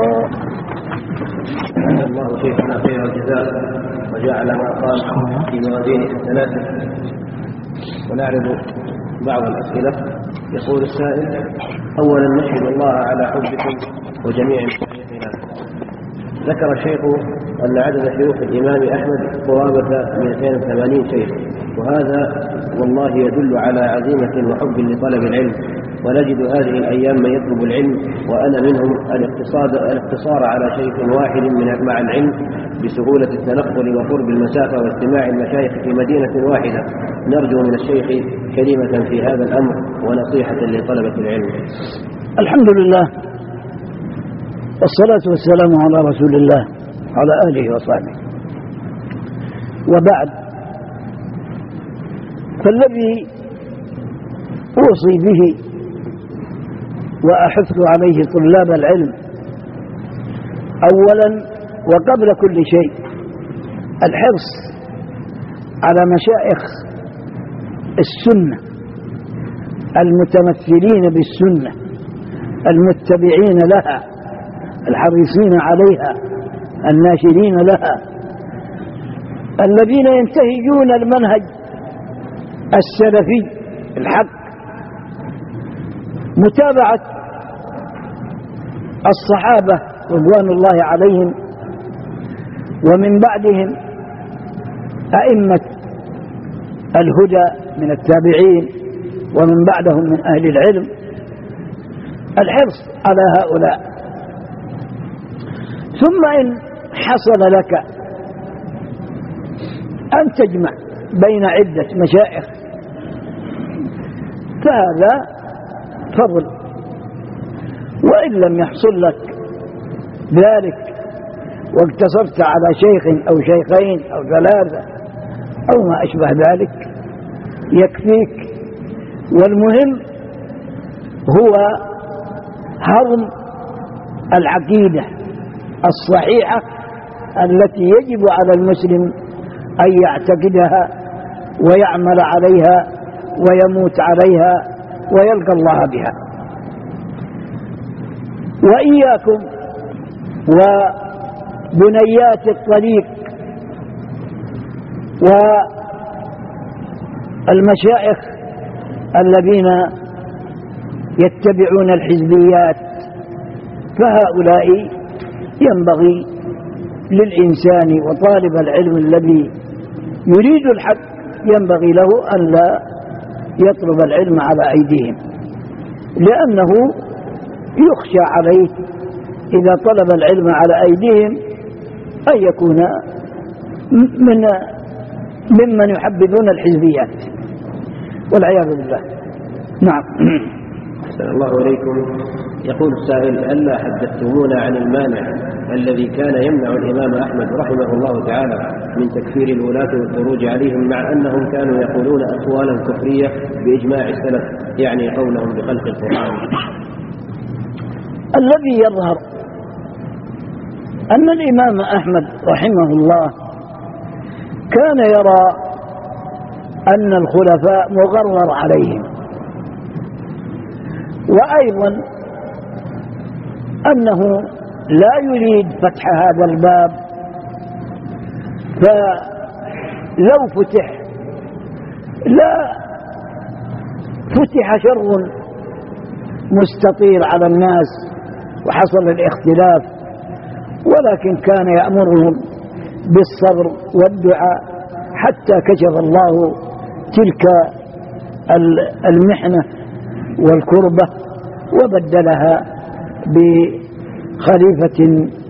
الله شيخنا خير الجزاء وجعل ما قال في موازين حسناته. ونعرض بعض الأسئلة. يقول السائل: أولا نشهد الله على حبكم وجميع مشايخنا. ذكر الشيخ أن عدد شيوخ الإمام أحمد قرابة مئتين وثمانين شيخ، وهذا والله يدل على عزيمة وحب لطلب العلم، ونجد هذه الأيام من يطلب العلم وأنا منهم الاقتصار على شيخ واحد من مع العلم بسهولة التنقل وقرب المسافة واستماع المشايخ في مدينة واحدة. نرجو من الشيخ كلمة في هذا الأمر ونصيحة لطلبة العلم. الحمد لله والصلاة والسلام على رسول الله على آله وصحبه، وبعد، فالذي أوصي به وأحث عليه طلاب العلم أولا وقبل كل شيء الحرص على مشايخ السنة المتمثلين بالسنة المتبعين لها الحريصين عليها الناشرين لها، الذين ينتهجون المنهج السلفي الحق، متابعة الصحابة رضوان الله عليهم ومن بعدهم أئمة الهدى من التابعين ومن بعدهم من أهل العلم، الحرص على هؤلاء. ثم إن حصل لك أن تجمع بين عدة مشايخ فهذا فضل، وإن لم يحصل لك ذلك واقتصرت على شيخ أو شيخين أو ثلاثة أو ما أشبه ذلك يكفيك. والمهم هو هضم العقيدة الصحيحة التي يجب على المسلم أن يعتقدها ويعمل عليها ويموت عليها ويلقى الله بها. وإياكم وبنيات الطريق والمشايخ الذين يتبعون الحزبيات، فهؤلاء ينبغي للإنسان وطالب العلم الذي يريد الحق ينبغي له أن لا يطلب العلم على أيديهم، لأنه يخشى عليه إذا طلب العلم على أيديهم أن يكون من ممن يحبذون الحزبيات والعياذ بالله. نعم. أحسن الله إليكم. يقول السائل: ألا حدثتمونا عن المانع الذي كان يمنع الإمام أحمد رحمه الله تعالى من تكفير الولاة والخروج عليهم، مع أنهم كانوا يقولون أقوالا كفرية بإجماع السلف، يعني قولهم بخلق القرآن؟ الذي يظهر أن الإمام أحمد رحمه الله كان يرى أن الخلفاء مغرر عليهم، وأيضا أنه لا يريد فتح هذا الباب، فلو فتح لا فتح شر مستطير على الناس وحصل الاختلاف، ولكن كان يأمرهم بالصبر والدعاء حتى كشف الله تلك المحنة والكربة وبدلها بخليفة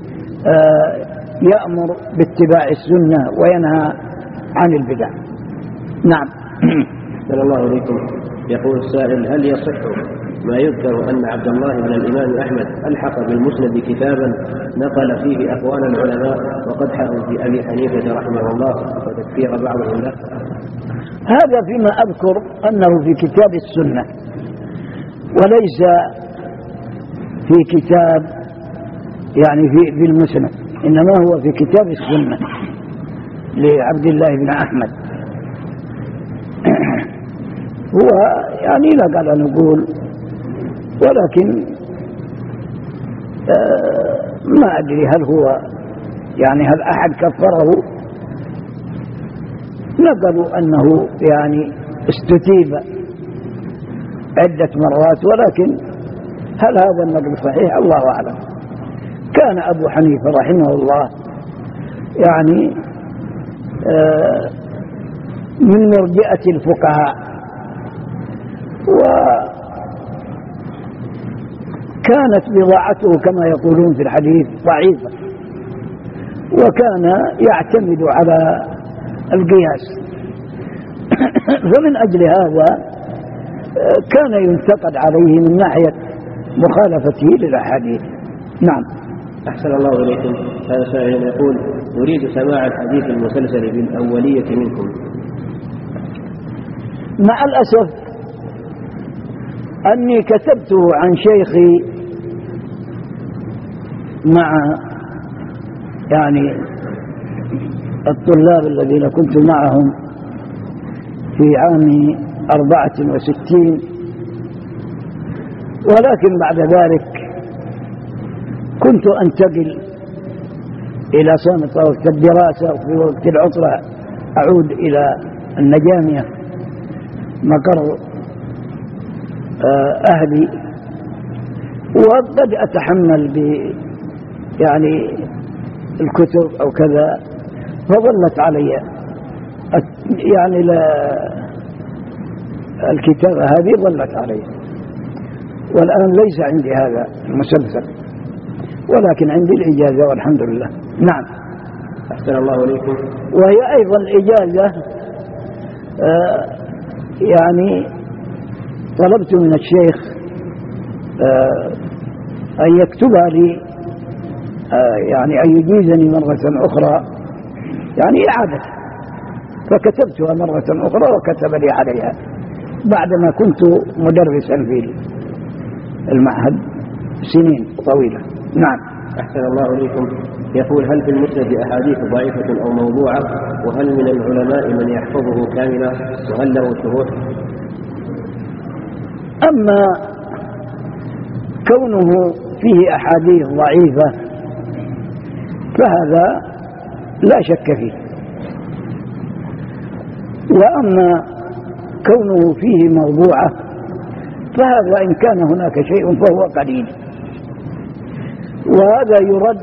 يأمر باتباع السنة وينهى عن البدع. نعم. أحسن الله إليكم. يقول السائل: هل يصح ما يذكر أن عبد الله بن الإمام أحمد ألحق بالمسند كتابا نقل فيه أقوال العلماء وقدحه في أبي حنيفة رحمه الله وتكفير بعضهم له؟ هذا فيما أذكر أنه في كتاب السنة وليس في كتاب يعني في في المسند، إنما هو في كتاب السنة لعبد الله بن أحمد. هو يعني لا قال نقول، ولكن آه ما أدري هل هو يعني هل أحد كفره. نقلوا أنه يعني استتيب عدة مرات، ولكن هل هذا النقل صحيح الله أعلم. كان أبو حنيفة رحمه الله يعني آه من مرجئة الفقهاء، وكانت بضاعته كما يقولون في الحديث ضعيفة، وكان يعتمد على القياس، فمن أجل هذا كان ينتقد عليه من ناحية مخالفته للأحاديث. نعم. أحسن الله إليكم. هذا سائل يقول: نريد سماع الحديث المسلسل بالأولية منكم. مع الأسف أني كتبته عن شيخي مع يعني الطلاب الذين كنت معهم في عام أربعة وستين، ولكن بعد ذلك كنت أنتقل إلى صامت وقت الدراسة، وفي وقت العطلة أعود إلى النجامية مقر أهلي، وقد أتحمل ب يعني الكتب أو كذا، فظلت علي يعني لا الكتابة هذه ظلت علي، والآن ليس عندي هذا المسلسل، ولكن عندي الإجازة والحمد لله. نعم. أحسن الله إليكم. وهي أيضا الإجازة آه يعني طلبت من الشيخ آه أن يكتبها لي، آه يعني أن يجيزني مرة أخرى يعني إعادة، فكتبتها مرة أخرى وكتب لي عليها بعدما كنت مدرسا في المعهد سنين طويلة. نعم. أحسن الله إليكم. يقول: هل في المسند أحاديث ضعيفة أو موضوعة؟ وهل من العلماء من يحفظه كاملا؟ وهل له شروح؟ أما كونه فيه أحاديث ضعيفة فهذا لا شك فيه. وأما كونه فيه موضوعة فهذا إن كان هناك شيء فهو قليل، وهذا يرد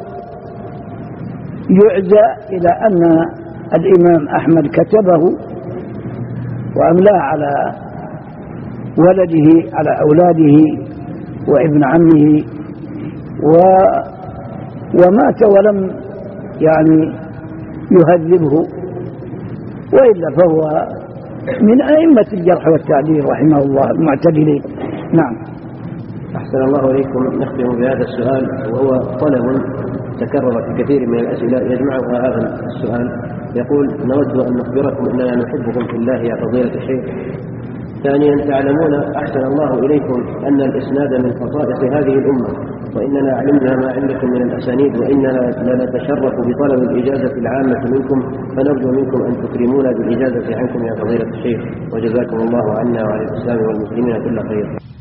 يعزى إلى أن الإمام أحمد كتبه وأملاه على ولده على أولاده وابن عمه و ومات ولم يعني يهذبه، وإلا فهو من أئمة الجرح والتعديل رحمه الله المعتدلين. نعم. أحسن الله إليكم. نختم بهذا السؤال وهو طلب تكرر في كثير من الأسئلة يجمعها هذا السؤال. يقول: نود أن نخبركم أننا نحبكم في الله يا فضيلة الشيخ. ثانيا، تعلمون أحسن الله إليكم أن الإسناد من خصائص هذه الأمة، وإننا علمنا ما عندكم من الأسانيد، وإننا لنتشرف بطلب الإجازة العامة منكم، فنرجو منكم أن تكرمونا بالإجازة عنكم يا فضيلة الشيخ، وجزاكم الله عنا وعن الإسلام والمسلمين كل خير.